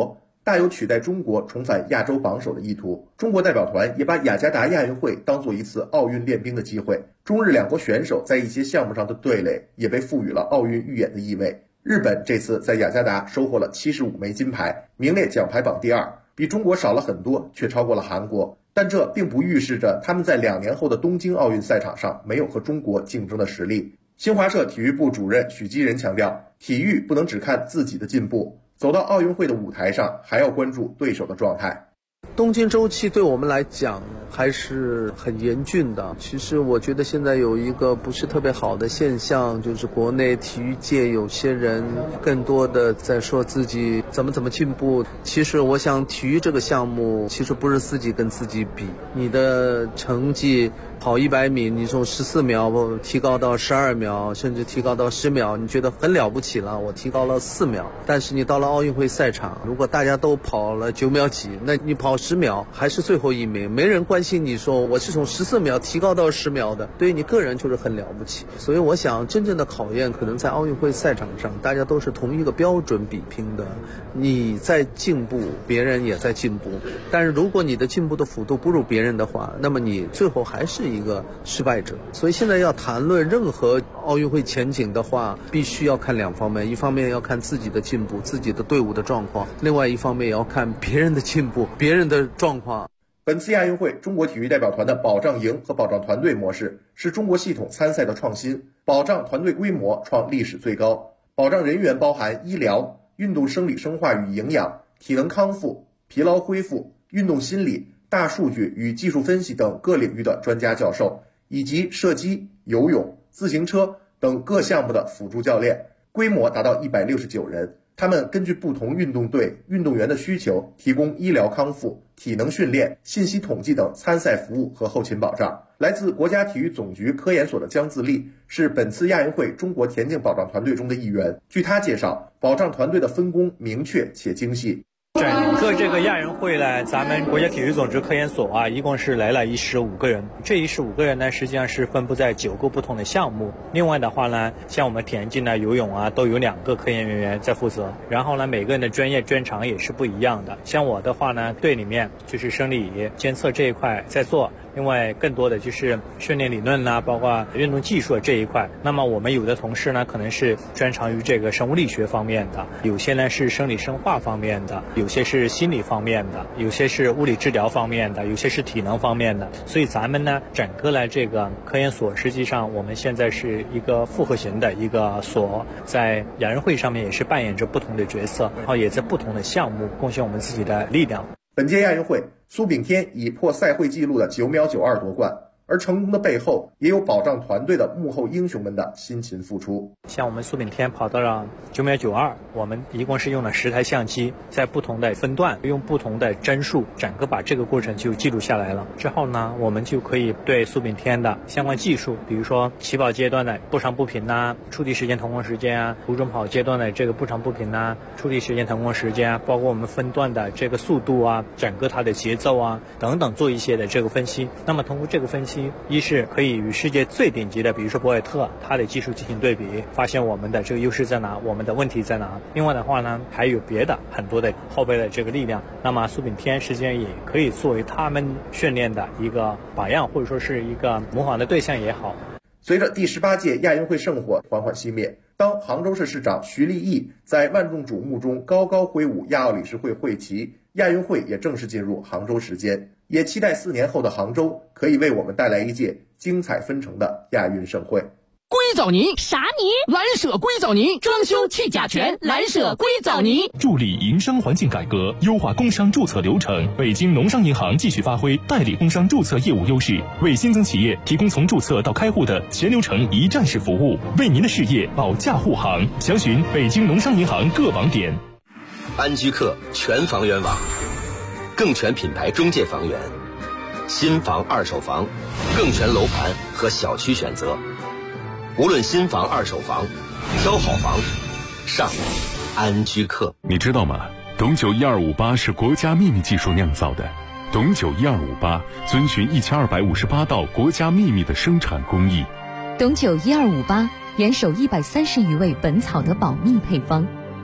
大有取代中国重返亚洲榜首的意图。中国代表团也把雅加达亚运会当作一次奥运练兵的机会，中日两国选手在一些项目上的对垒也被赋予了奥运预演的意味。日本这次在雅加达收获了75枚金牌，名列奖牌榜第2，比中国少了很多，却超过了韩国。但这并不预示着他们在2年后的东京奥运赛场上没有和中国竞争的实力。新华社体育部主任许基仁强调，体育不能只看自己的进步，走到奥运会的舞台上，还要关注对手的状态。 东京周期对我们来讲还是很严峻的。其实我觉得现在有一个不是特别好的现象，就是国内体育界有些人更多的在说自己怎么进步。其实我想体育这个项目其实不是自己跟自己比，你的成绩跑100米，你从14秒提高到12秒，甚至提高到10秒，你觉得很了不起了，我提高了4秒。但是你到了奥运会赛场，如果大家都跑了9秒几，那你跑10秒还是最后一名，没人关心你说我是从14秒提高到10秒的，对于你个人就是很了不起。所以我想真正的考验可能在奥运会赛场上，大家都是同一个标准比拼的，你在进步，别人也在进步，但是如果你的进步的幅度不如别人的话，那么你最后还是一个失败者。所以现在要谈论任何奥运会前景的话，必须要看2方面，一方面要看自己的进步，自己的队伍的状况，另外一方面也要看别人的进步，别人的状况。 本次亚运会，中国体育代表团的保障营和保障团队模式是中国系统参赛的创新，保障团队规模创历史最高，保障人员包含医疗、运动生理生化与营养、体能康复、疲劳恢复、运动心理、大数据与技术分析等各领域的专家教授，以及射击、游泳、自行车等各项目的辅助教练，规模达到169人。他们根据不同运动队、运动员的需求，提供医疗康复、体能训练、信息统计等参赛服务和后勤保障。来自国家体育总局科研所的姜自立是本次亚运会中国田径保障团队中的一员。据他介绍，保障团队的分工明确且精细。 整个这个亚运会呢，咱们国家体育总局科研所一共是来了15个人。这15个人呢，实际上是分布在9个不同的项目。另外的话呢，像我们田径游泳都有2个科研人员在负责。然后呢，每个人的专业专长也是不一样的。像我的话呢，队里面就是生理监测这一块在做。另外更多的就是训练理论包括运动技术这一块。那么我们有的同事呢，可能是专长于这个生物力学方面的，有些呢是生理生化方面的，有些是心理方面的，有些是物理治疗方面的，有些是体能方面的。所以咱们呢，整个来这个科研所，实际上我们现在是一个复合型的一个所，在亚运会上面也是扮演着不同的角色，然后也在不同的项目贡献我们自己的力量。 本届亚运会，苏炳添以破赛会纪录的9秒92夺冠，而成功的背后也有保障团队的幕后英雄们的辛勤付出。 像我们苏炳添跑到了9秒92，我们一共是用了10台相机，在不同的分段用不同的帧数，整个把这个过程就记录下来了。之后呢，我们就可以对苏炳添的相关技术，比如说起跑阶段的步长步频触地时间腾空时间途中跑阶段的这个步长步频触地时间腾空时间包括我们分段的这个速度整个它的节奏等等，做一些的这个分析。那么通过这个分析，一是可以与世界最顶级的，比如说博尔特，他的技术进行对比，发现我们的这个优势在哪，我们的问题在哪。另外的话呢，还有别的很多的后备的这个力量。那么苏炳添实际上也可以作为他们训练的一个榜样，或者说是一个模仿的对象也好。 随着第18届亚运会圣火缓缓熄灭，当杭州市市长徐立毅在万众瞩目中高高挥舞亚奥理事会会旗，亚运会也正式进入杭州时间。也期待4年后的杭州可以为我们带来一届精彩纷呈的亚运盛会。 硅藻泥啥泥？蓝舍硅藻泥，装修去甲醛，蓝舍硅藻泥， 助力营商环境改革，优化工商注册流程。北京农商银行继续发挥代理工商注册业务优势，为新增企业提供从注册到开户的全流程一站式服务，为您的事业保驾护航。详询北京农商银行各网点。 安居客全房源网，更全品牌中介房源，新房二手房，更全楼盘和小区选择。无论新房二手房，挑好房上安居客。 你知道吗？董酒1258是国家秘密技术酿造的。董酒1258遵循1258道国家秘密的生产工艺。 董酒1258严守130余味本草的保密配方，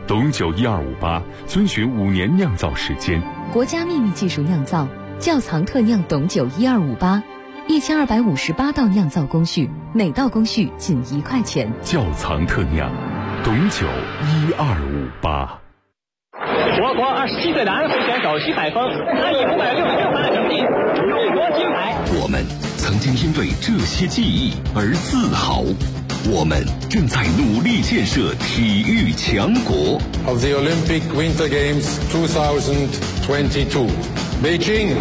董酒12588遵循5年酿造时间， 国家秘密技术酿造，窖藏特酿董酒12588，1258道酿造工序，每道工序仅1块钱。 窖藏特酿董酒12588。 我国27岁的安徽选手徐海峰，他以566分的成绩荣夺金牌。 我们曾经因为这些记忆而自豪，我们正在努力建设体育强国。 Of the Olympic Winter Games 2022, Beijing。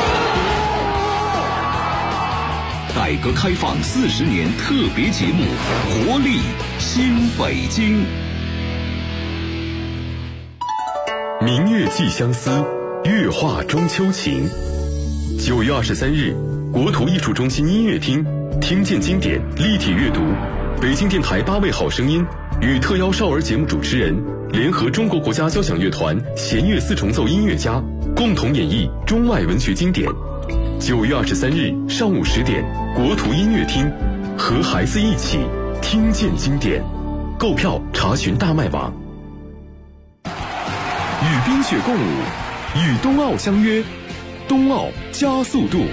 改革开放40年特别节目，活力新北京。 明月寄相思，月画中秋情。9月23日，国土艺术中心音乐厅，听见经典立体阅读，北京电台8位好声音与特邀少儿节目主持人联合中国国家交响乐团弦乐4重奏音乐家，共同演绎中外文学经典。9月23日上午10点，国土音乐厅，和孩子一起听见经典。购票查询大麦网。与冰雪共舞，与冬奥相约，冬奥加速度。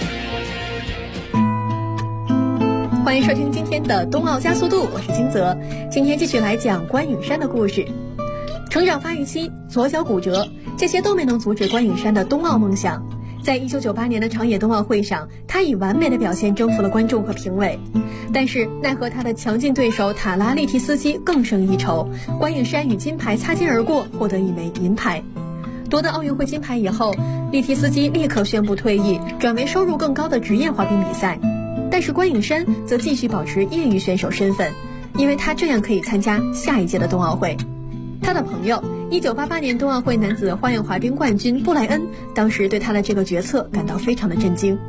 欢迎收听今天的冬奥加速度，我是金泽。今天继续来讲关颖珊的故事。成长发育期，左脚骨折，这些都没能阻止关颖珊的冬奥梦想。在1998年的长野冬奥会上，她以完美的表现征服了观众和评委，但是奈何她的强劲对手塔拉利提斯基更胜一筹，关颖珊与金牌擦肩而过，获得一枚银牌。夺得奥运会金牌以后，利提斯基立刻宣布退役，转为收入更高的职业滑冰比赛。但是关颖珊则继续保持业余选手身份，因为她这样可以参加下一届的冬奥会。他的朋友1988年冬奥会男子花样滑冰冠军布莱恩，当时对他的这个决策感到非常的震惊。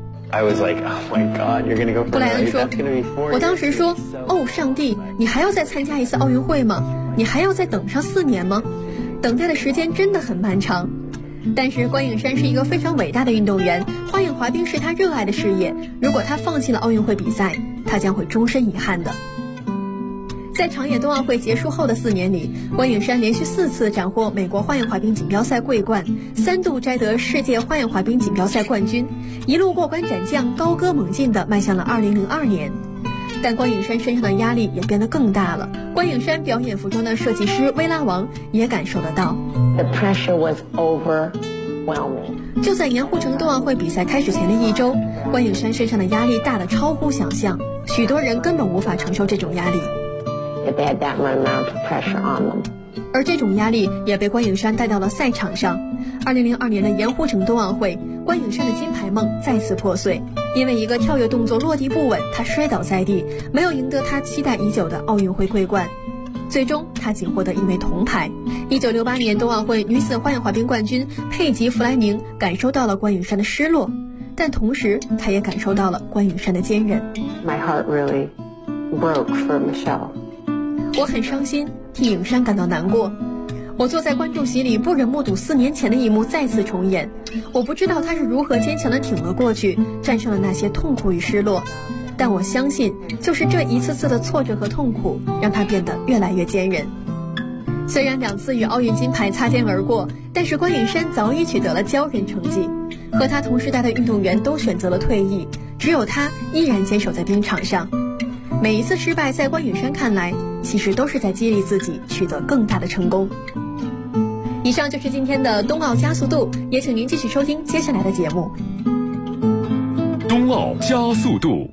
I was like, oh my God, you're gonna go for 布莱恩说，我当时说，哦，上帝，你还要再参加一次奥运会吗？你还要再等上4年吗？等待的时间真的很漫长。但是关颖珊是一个非常伟大的运动员，花样滑冰是她热爱的事业，如果她放弃了奥运会比赛，她将会终身遗憾的。在长野冬奥会结束后的4年里，关颖珊连续4次斩获美国花样滑冰锦标赛桂冠，3度摘得世界花样滑冰锦标赛冠军，一路过关斩将，高歌猛进地迈向了2002年。但关颖珊身上的压力也变得更大了。关颖珊表演服装的设计师薇拉王也感受得到。 The pressure was overwhelming. 就在盐湖城冬奥会比赛开始前的1周，关颖珊身上的压力大得超乎想象，许多人根本无法承受这种压力。 They had that amount of pressure on them. 而这种压力也被关颖珊带到了赛场上。2002年的盐湖城冬奥会，关颖珊的金牌梦再次破碎，因为一个跳跃动作落地不稳，她摔倒在地，没有赢得她期待已久的奥运会桂冠。最终，她仅获得1枚铜牌。1968年冬奥会女子花样滑冰冠军佩吉·弗莱明感受到了关颖珊的失落，但同时，她也感受到了关颖珊的坚韧。 My heart really broke for Michelle. 我很伤心，替颖珊感到难过。我坐在观众席里，不忍目睹4年前的一幕再次重演。我不知道她是如何坚强地挺了过去，战胜了那些痛苦与失落。但我相信，就是这一次次的挫折和痛苦，让她变得越来越坚韧。虽然2次与奥运金牌擦肩而过，但是关颖珊早已取得了骄人成绩。和她同时代的运动员都选择了退役，只有她依然坚守在冰场上。每一次失败，在关颖珊看来，其实都是在激励自己取得更大的成功。以上就是今天的冬奥加速度，也请您继续收听接下来的节目。 冬奥加速度。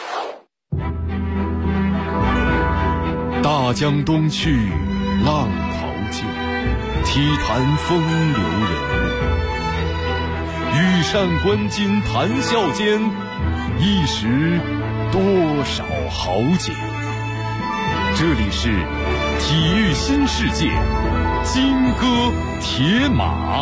大江东去，浪淘尽，体坛风流人物。羽扇纶巾谈笑间，一时多少豪杰。这里是体育新世界，金戈铁马。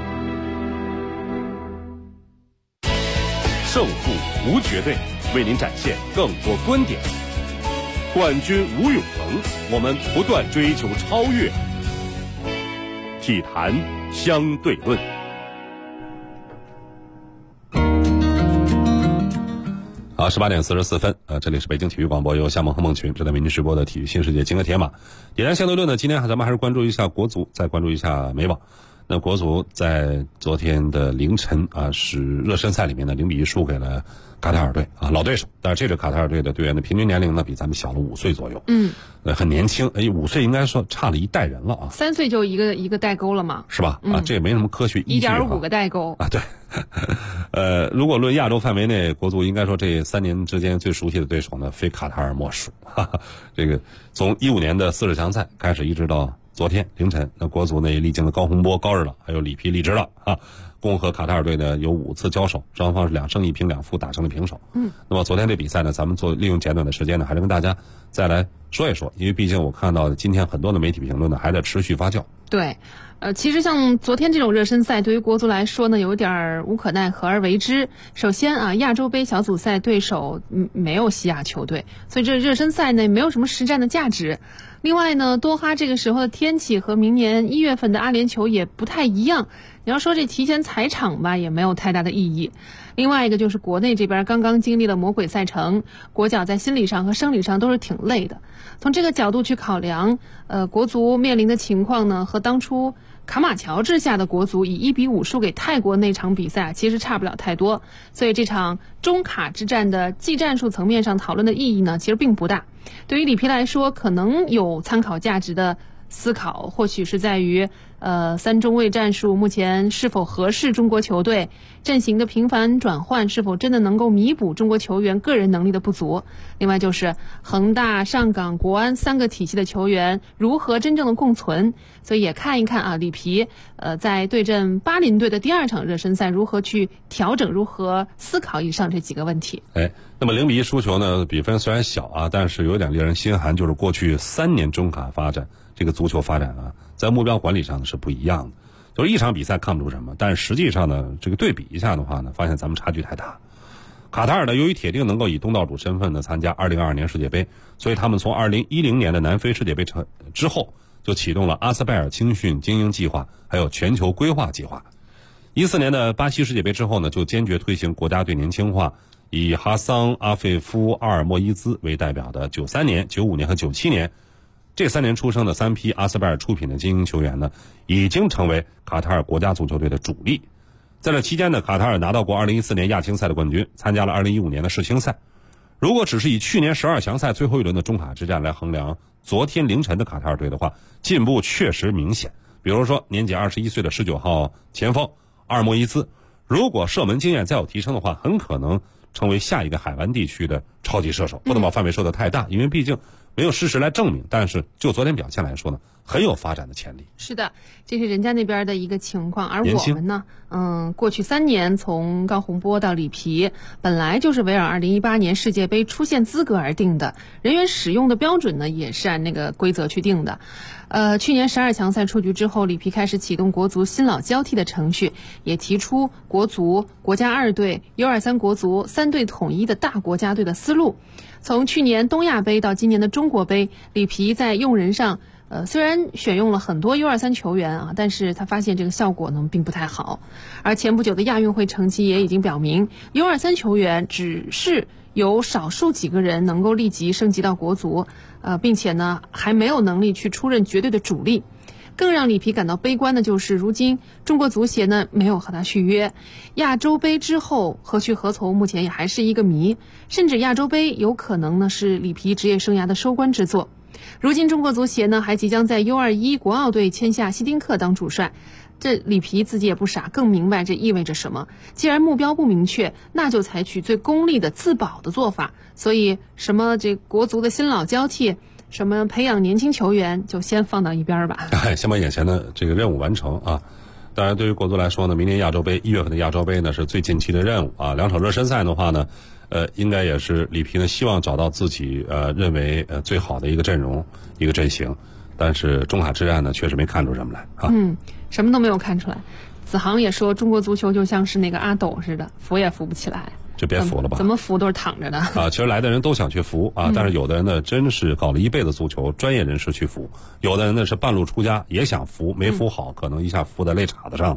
胜负无绝对，为您展现更多观点。冠军无永恒，我们不断追求超越。体坛相对论。 好， 好，18:44，这里是北京体育广播，由夏萌和孟群正在为您直播的体育新世界金戈铁马。点燃相对论呢，今天咱们还是关注一下国足，再关注一下美网。那国足在昨天的凌晨是热身赛里面呢0-1输给了卡塔尔队老对手。但是这支卡塔尔队的队员的平均年龄呢比咱们小了5岁左右，很年轻，5岁应该说差了一代人了啊。 3岁就一个代沟了嘛， 是吧？这也没什么科学依据。 1.5个代沟对。如果论亚洲范围内，国足应该说这3年之间最熟悉的对手呢，非卡塔尔莫属。这个从15年的40强赛开始，一直到昨天凌晨，那国足呢也历经了高洪波、高日朗，还有里皮、李指导共和卡塔尔队呢有5次交手，双方是2胜1平2负打成了平手。那么昨天这比赛呢，咱们利用简短的时间呢，还是跟大家再来说一说，因为毕竟我看到今天很多的媒体评论呢还在持续发酵。 对。其实像昨天这种热身赛，对于国足来说呢，有点无可奈何而为之。首先亚洲杯小组赛对手没有西亚球队，所以这热身赛呢没有什么实战的价值。另外呢，多哈这个时候的天气和明年1月份的阿联酋也不太一样，你要说这提前踩场吧，也没有太大的意义。另外一个就是国内这边刚刚经历了魔鬼赛程，国脚在心理上和生理上都是挺累的。从这个角度去考量，国足面临的情况呢，和当初卡马乔治下的国足以1-5输给泰国那场比赛其实差不了太多，所以这场中卡之战的技战术层面上讨论的意义呢，其实并不大。对于里皮来说，可能有参考价值的思考或许是在于3中卫战术目前是否合适中国球队，阵型的频繁转换是否真的能够弥补中国球员个人能力的不足。另外就是恒大、上港、国安3个体系的球员如何真正的共存，所以也看一看里皮在对阵巴林队的第2场热身赛如何去调整，如何思考以上这几个问题。 那么0-1输球呢，比分虽然小但是有点令人心寒，就是过去3年中卡发展这个足球发展在目标管理上是不一样的。就是一场比赛看不出什么，但是实际上呢，这个对比一下的话呢，发现咱们差距太大。卡塔尔呢，由于铁定能够以东道主身份呢参加2022年世界杯，所以他们从2010年的南非世界杯之后就启动了阿斯拜尔青训精英计划，还有全球规划计划。14年的巴西世界杯之后呢，就坚决推行国家队年轻化，以哈桑、阿费夫、阿尔莫伊兹为代表的93年、95年和97年这3年出生的3批阿斯拜尔出品的精英球员呢，已经成为卡塔尔国家足球队的主力。在这期间呢，卡塔尔拿到过2014年亚青赛的冠军，参加了2015年的世青赛。如果只是以去年12强赛最后一轮的中卡之战来衡量昨天凌晨的卡塔尔队的话，进步确实明显。比如说年仅21岁的19号前锋阿尔莫伊兹，如果射门经验再有提升的话，很可能成为下一个海湾地区的超级射手。不能把范围说得太大，因为毕竟没有事实来证明，但是就昨天表现来说呢，很有发展的潜力。 是的，这是人家那边的一个情况，而我们呢，过去3年从高洪波到里皮，本来就是围绕2018年世界杯出线资格而定的，人员使用的标准呢，也是按那个规则去定的。去年12强赛出局之后，里皮开始启动国足新老交替的程序，也提出国足、国家2队、U23国足3队统一的大国家队的思路。从去年东亚杯到今年的中国杯，里皮在用人上虽然选用了很多 U23 球员但是他发现这个效果呢并不太好。而前不久的亚运会成绩也已经表明， U23 球员只是有少数几个人能够立即升级到国足，并且呢还没有能力去出任绝对的主力。更让里皮感到悲观的就是，如今中国足协呢没有和他续约，亚洲杯之后何去何从，目前也还是一个谜。甚至亚洲杯有可能呢是里皮职业生涯的收官之作。如今中国足协呢还即将在 U21 国奥队签下希丁克当主帅，这里皮自己也不傻，更明白这意味着什么。既然目标不明确，那就采取最功利的自保的做法。所以什么这国足的新老交替，什么培养年轻球员，就先放到一边吧。 先把眼前的这个任务完成当然对于国足来说呢，明年亚洲杯1月份的亚洲杯呢是最近期的任务2场热身赛的话呢应该也是里皮呢希望找到自己认为最好的一个阵容一个阵型。但是中卡之战呢确实没看出什么来什么都没有看出来。子航也说中国足球就像是那个阿斗似的，扶也扶不起来。 就别扶了吧， 怎么扶都是躺着的其实来的人都想去扶但是有的人呢真是搞了一辈子足球，专业人士去扶；有的人呢是半路出家也想扶，没扶好，可能一下扶在肋叉子上了。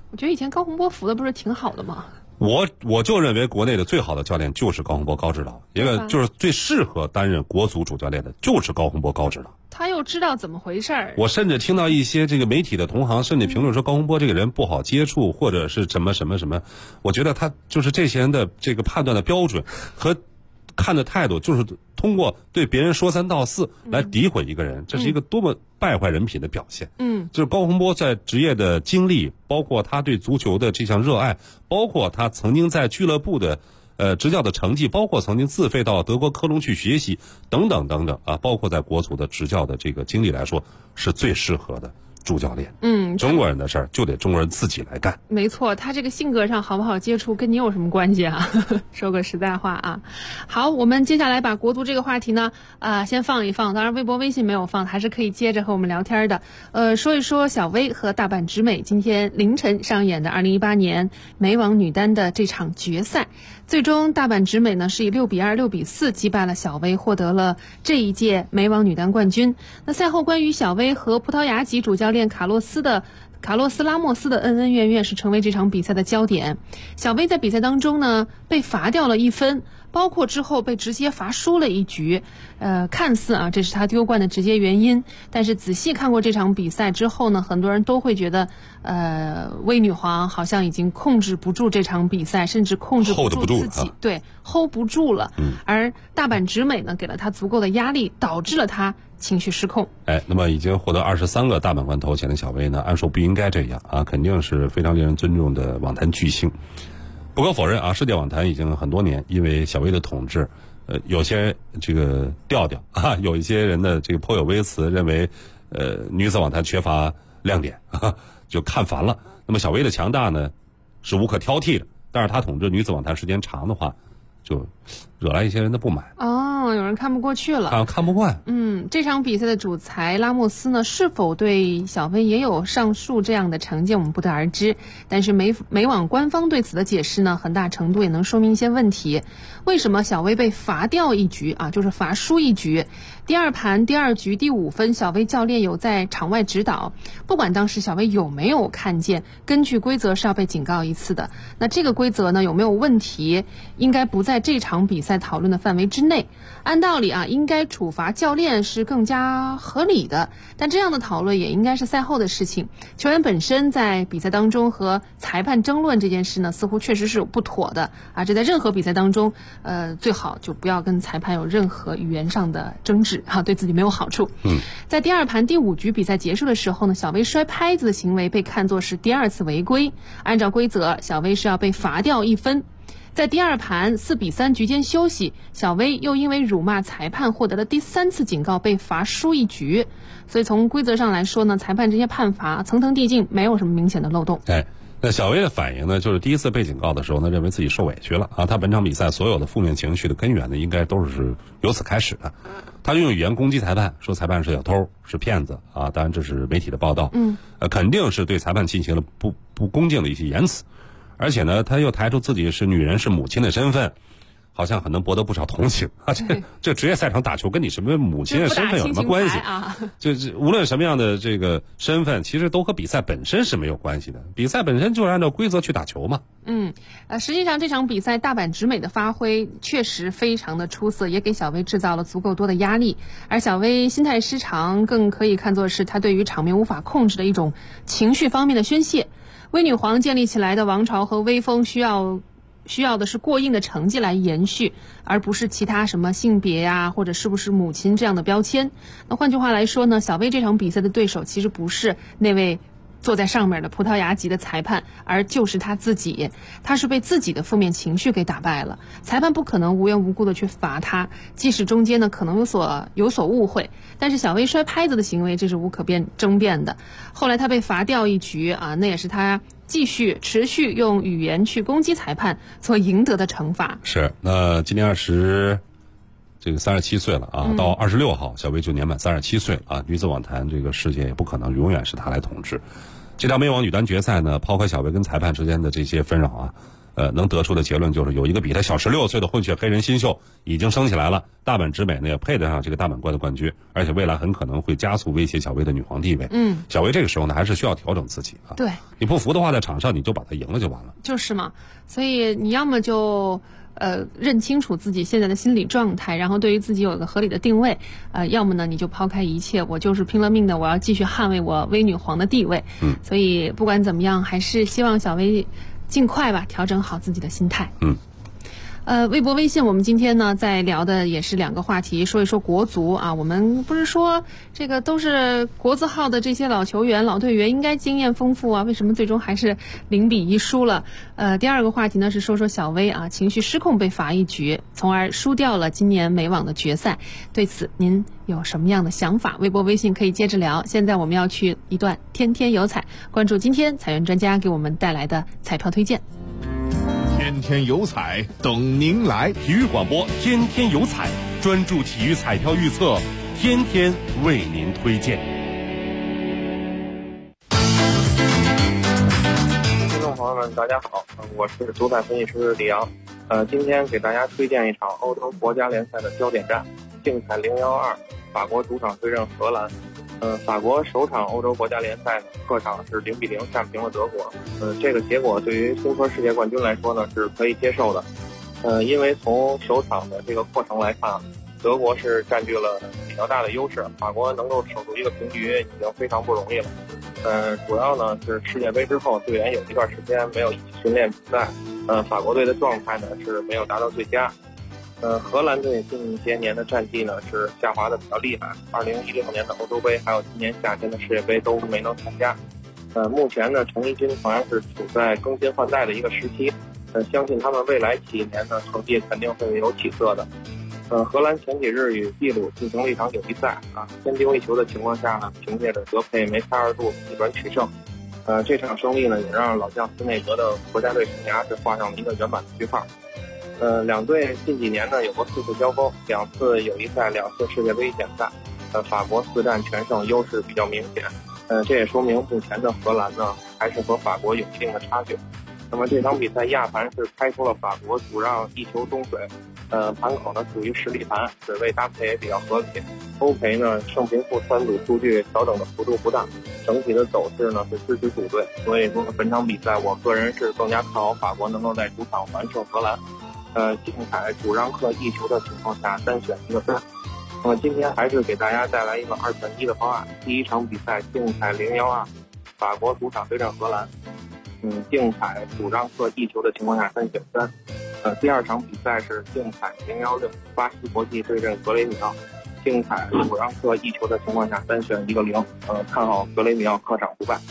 我觉得以前高洪波服的不是挺好的吗？ 我就认为国内的最好的教练就是高洪波高指导，一个就是最适合担任国足主教练的就是高洪波高指导。 他又知道怎么回事儿。 我甚至听到一些这个媒体的同行甚至评论说高洪波这个人不好接触，或者是什么什么什么。我觉得他就是这些人的这个判断的标准和看的态度，就是通过对别人说三道四来诋毁一个人，这是一个多么败坏人品的表现。就是高洪波在职业的经历，包括他对足球的这项热爱，包括他曾经在俱乐部的执教的成绩，包括曾经自费到德国科隆去学习等等等等啊，包括在国足的执教的这个经历来说，是最适合的主教练。中国人的事儿就得中国人自己来干。 没错，他这个性格上好不好接触跟你有什么关系啊？说个实在话啊。好，我们接下来把国足这个话题呢先放一放，当然微博微信没有放，还是可以接着和我们聊天的。说一说小威和大阪直美今天凌晨上演的2018年美网女单的这场决赛。最终大阪直美呢是以6-2、6-4击败了小威，获得了这一届美网女单冠军。那赛后关于小威和葡萄牙籍主教练卡洛斯拉莫斯的恩恩怨怨是成为这场比赛的焦点。小威在比赛当中呢被罚掉了1分，包括之后被直接罚输了1局，看似这是他丢冠的直接原因，但是仔细看过这场比赛之后呢，很多人都会觉得威女皇好像已经控制不住这场比赛，甚至控制不住自己，对 hold 不住了。而大阪直美呢给了他足够的压力，导致了他情绪失控。 那么已经获得23个大满贯头衔的小威呢，按说不应该这样啊，肯定是非常令人尊重的网坛巨星。不可否认啊，世界网坛已经很多年因为小威的统治，有些这个调调啊，有一些人的这个颇有微词，认为女子网坛缺乏亮点就看烦了。那么小威的强大呢是无可挑剔的，但是他统治女子网坛时间长的话，就惹来一些人的不满。 有人看不过去了， 看不惯。 这场比赛的主裁拉莫斯呢，是否对小威也有上述这样的成见，我们不得而知。但是美网官方对此的解释呢，很大程度也能说明一些问题。为什么小威被罚掉1局啊？就是罚输1局。第二盘第2局第5分，小威教练有在场外指导，不管当时小威有没有看见，根据规则是要被警告1次的。那这个规则呢有没有问题，应该不在这场比赛讨论的范围之内。按道理应该处罚教练是更加合理的，但这样的讨论也应该是赛后的事情。球员本身在比赛当中和裁判争论这件事呢，似乎确实是有不妥的这在任何比赛当中，最好就不要跟裁判有任何语言上的争执对自己没有好处。在第2盘第5局比赛结束的时候呢，小威摔拍子的行为被看作是第2次违规，按照规则，小威是要被罚掉1分。在第2盘4-3局间休息，小威又因为辱骂裁判获得了第3次警告，被罚输1局。所以从规则上来说呢，裁判这些判罚层层递进，没有什么明显的漏洞。 那小威的反应呢，就是第1次被警告的时候呢，认为自己受委屈了他本场比赛所有的负面情绪的根源呢，应该都是由此开始的。他用语言攻击裁判，说裁判是小偷是骗子当然这是媒体的报道。肯定是对裁判进行了不恭敬的一些言辞。而且呢，他又抬出自己是女人是母亲的身份，好像很能博得不少同情这职业赛场打球跟你什么母亲的身份有什么关系就无论什么样的这个身份，其实都和比赛本身是没有关系的。比赛本身就是按照规则去打球嘛。 实际上这场比赛大阪直美的发挥确实非常的出色，也给小威制造了足够多的压力。而小威心态失常，更可以看作是他对于场面无法控制的一种情绪方面的宣泄。威女皇建立起来的王朝和威风需要的是过硬的成绩来延续，而不是其他什么性别或者是不是母亲这样的标签。那换句话来说呢，小威这场比赛的对手其实不是那位坐在上面的葡萄牙籍的裁判，而就是他自己。他是被自己的负面情绪给打败了，裁判不可能无缘无故的去罚他，即使中间呢可能有所误会，但是小威摔拍子的行为这是无可争辩的。后来他被罚掉1局那也是他持续用语言去攻击裁判所赢得的惩罚。 是，那今年37岁了到26号小威就年满37岁了女子网坛这个世界也不可能永远是他来统治。这条美网女单决赛呢，抛开小威跟裁判之间的这些纷扰能得出的结论就是有一个比他小16岁的混血黑人新秀已经升起来了，大阪直美呢也配得上这个大满贯的冠军，而且未来很可能会加速威胁小威的女皇地位。小威这个时候呢还是需要调整自己啊。 对， 你不服的话，在场上你就把他赢了就完了。 就是嘛，所以你要么就认清楚自己现在的心理状态，然后对于自己有一个合理的定位，要么呢你就抛开一切，我就是拼了命的，我要继续捍卫我威女皇的地位。所以不管怎么样，还是希望小威尽快吧调整好自己的心态。微博微信我们今天呢在聊的也是2个话题，说一说国足啊，我们不是说这个都是国字号的这些老球员老队员应该经验丰富啊，为什么最终还是0-1输了？第2个话题呢是说说小威啊，情绪失控被罚1局，从而输掉了今年美网的决赛，对此您有什么样的想法？微博微信可以接着聊。现在我们要去一段天天有彩，关注今天彩员专家给我们带来的彩票推荐。 天天有彩等您来，体育广播天天有彩，专注体育彩票预测，天天为您推荐。 听众朋友们，大家好，我是足彩分析师李阳。今天给大家推荐一场欧洲国家联赛的焦点战，竞彩012，法国主场对阵荷兰。法国首场欧洲国家联赛呢，客场是0-0战平了德国。这个结果对于新科世界冠军来说呢是可以接受的。因为从首场的这个过程来看，德国是占据了比较大的优势，法国能够守住一个平局已经非常不容易了。主要呢是世界杯之后队员有一段时间没有一起训练比赛，法国队的状态呢是没有达到最佳。荷兰队近些年的战绩呢是下滑的比较厉害，2016年的欧洲杯还有今年夏天的世界杯都没能参加。目前呢成衣军好像是处在更新换代的一个时期，相信他们未来几年呢成绩肯定会有起色的。荷兰前几日与秘鲁进行了一场友谊赛啊，先丢1球的情况下呢，凭借着德佩梅开2度逆转取胜。这场胜利呢也让老将斯内德的国家队生涯是画上了一个圆满的句号。两队近几年呢有过4次交锋，2次友谊赛，2次世界杯简赛。法国4战全胜，优势比较明显。这也说明目前的荷兰呢还是和法国有一定的差距。那么这场比赛亚盘是开出了法国主让1球中水，盘口呢属于实力盘，水位搭配也比较合理。欧赔呢胜平负3组数据调整的幅度不大，整体的走势呢是支持主队，所以说本场比赛我个人是更加看好法国能够在主场完胜荷兰。竞彩主让客1球的情况下单选1个3。那么今天还是给大家带来一个2选1的方案。第一场比赛竞彩012，法国主场对阵荷兰。竞彩主让客1球的情况下单选3。第2场比赛是竞彩016，巴西国际对阵格雷米奥。竞彩主让客1球的情况下单选1个0。看好格雷米奥客场不败。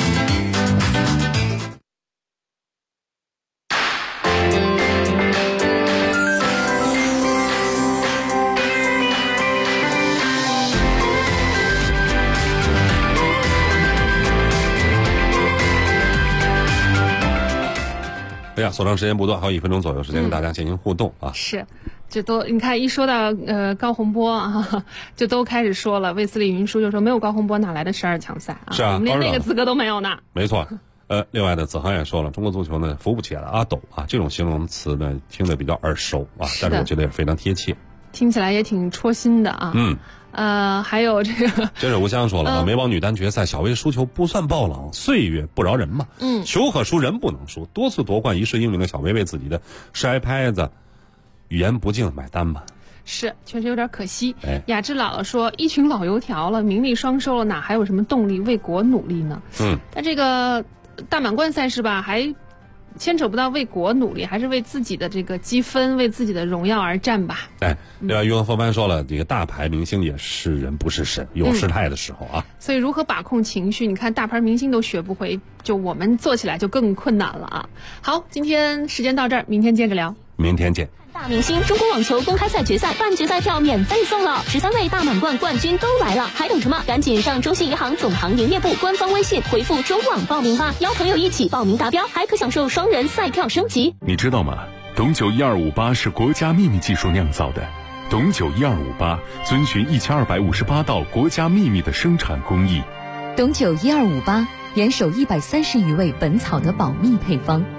哎呀，所剩时间不多，还有1分钟左右时间跟大家进行互动啊。 是，这都你看一说到高洪波啊，就都开始说了。卫斯理云舒就说没有高洪波哪来的12强赛啊？ 是啊， 我们连那个资格都没有呢。 没错。另外呢，子航也说了，中国足球呢扶不起来的阿斗啊，这种形容词呢听得比较耳熟啊，但是我觉得也非常贴切， 听起来也挺戳心的啊。还有这个真是吴香说了，美网女单决赛小威输球不算爆冷，岁月不饶人嘛。球可输人不能输，多次夺冠一世英名的小威为自己的摔拍子语言不尽买单吧。 是，确实有点可惜。雅致姥姥说，一群老油条了，名利双收了，哪还有什么动力为国努力呢？但这个大满贯赛事吧，还牵扯不到为国努力，还是为自己的这个积分、为自己的荣耀而战吧。 另外于文佛班说了，这个大牌明星也是人不是神，有失态的时候啊。 所以如何把控情绪，你看大牌明星都学不会，就我们做起来就更困难了啊。好，今天时间到这儿，明天接着聊。 明天见。 大明星中国网球公开赛决赛半决赛票免费送了，13位大满贯冠军都来了，还等什么？赶紧上中信银行总行营业部官方微信回复中网报名吧，邀朋友一起报名达标，还可享受双人赛票升级。 你知道吗？董酒1258是国家秘密技术酿造的，董酒1258遵循1258道国家秘密的生产工艺。 董酒1258严守130余位本草的保密配方。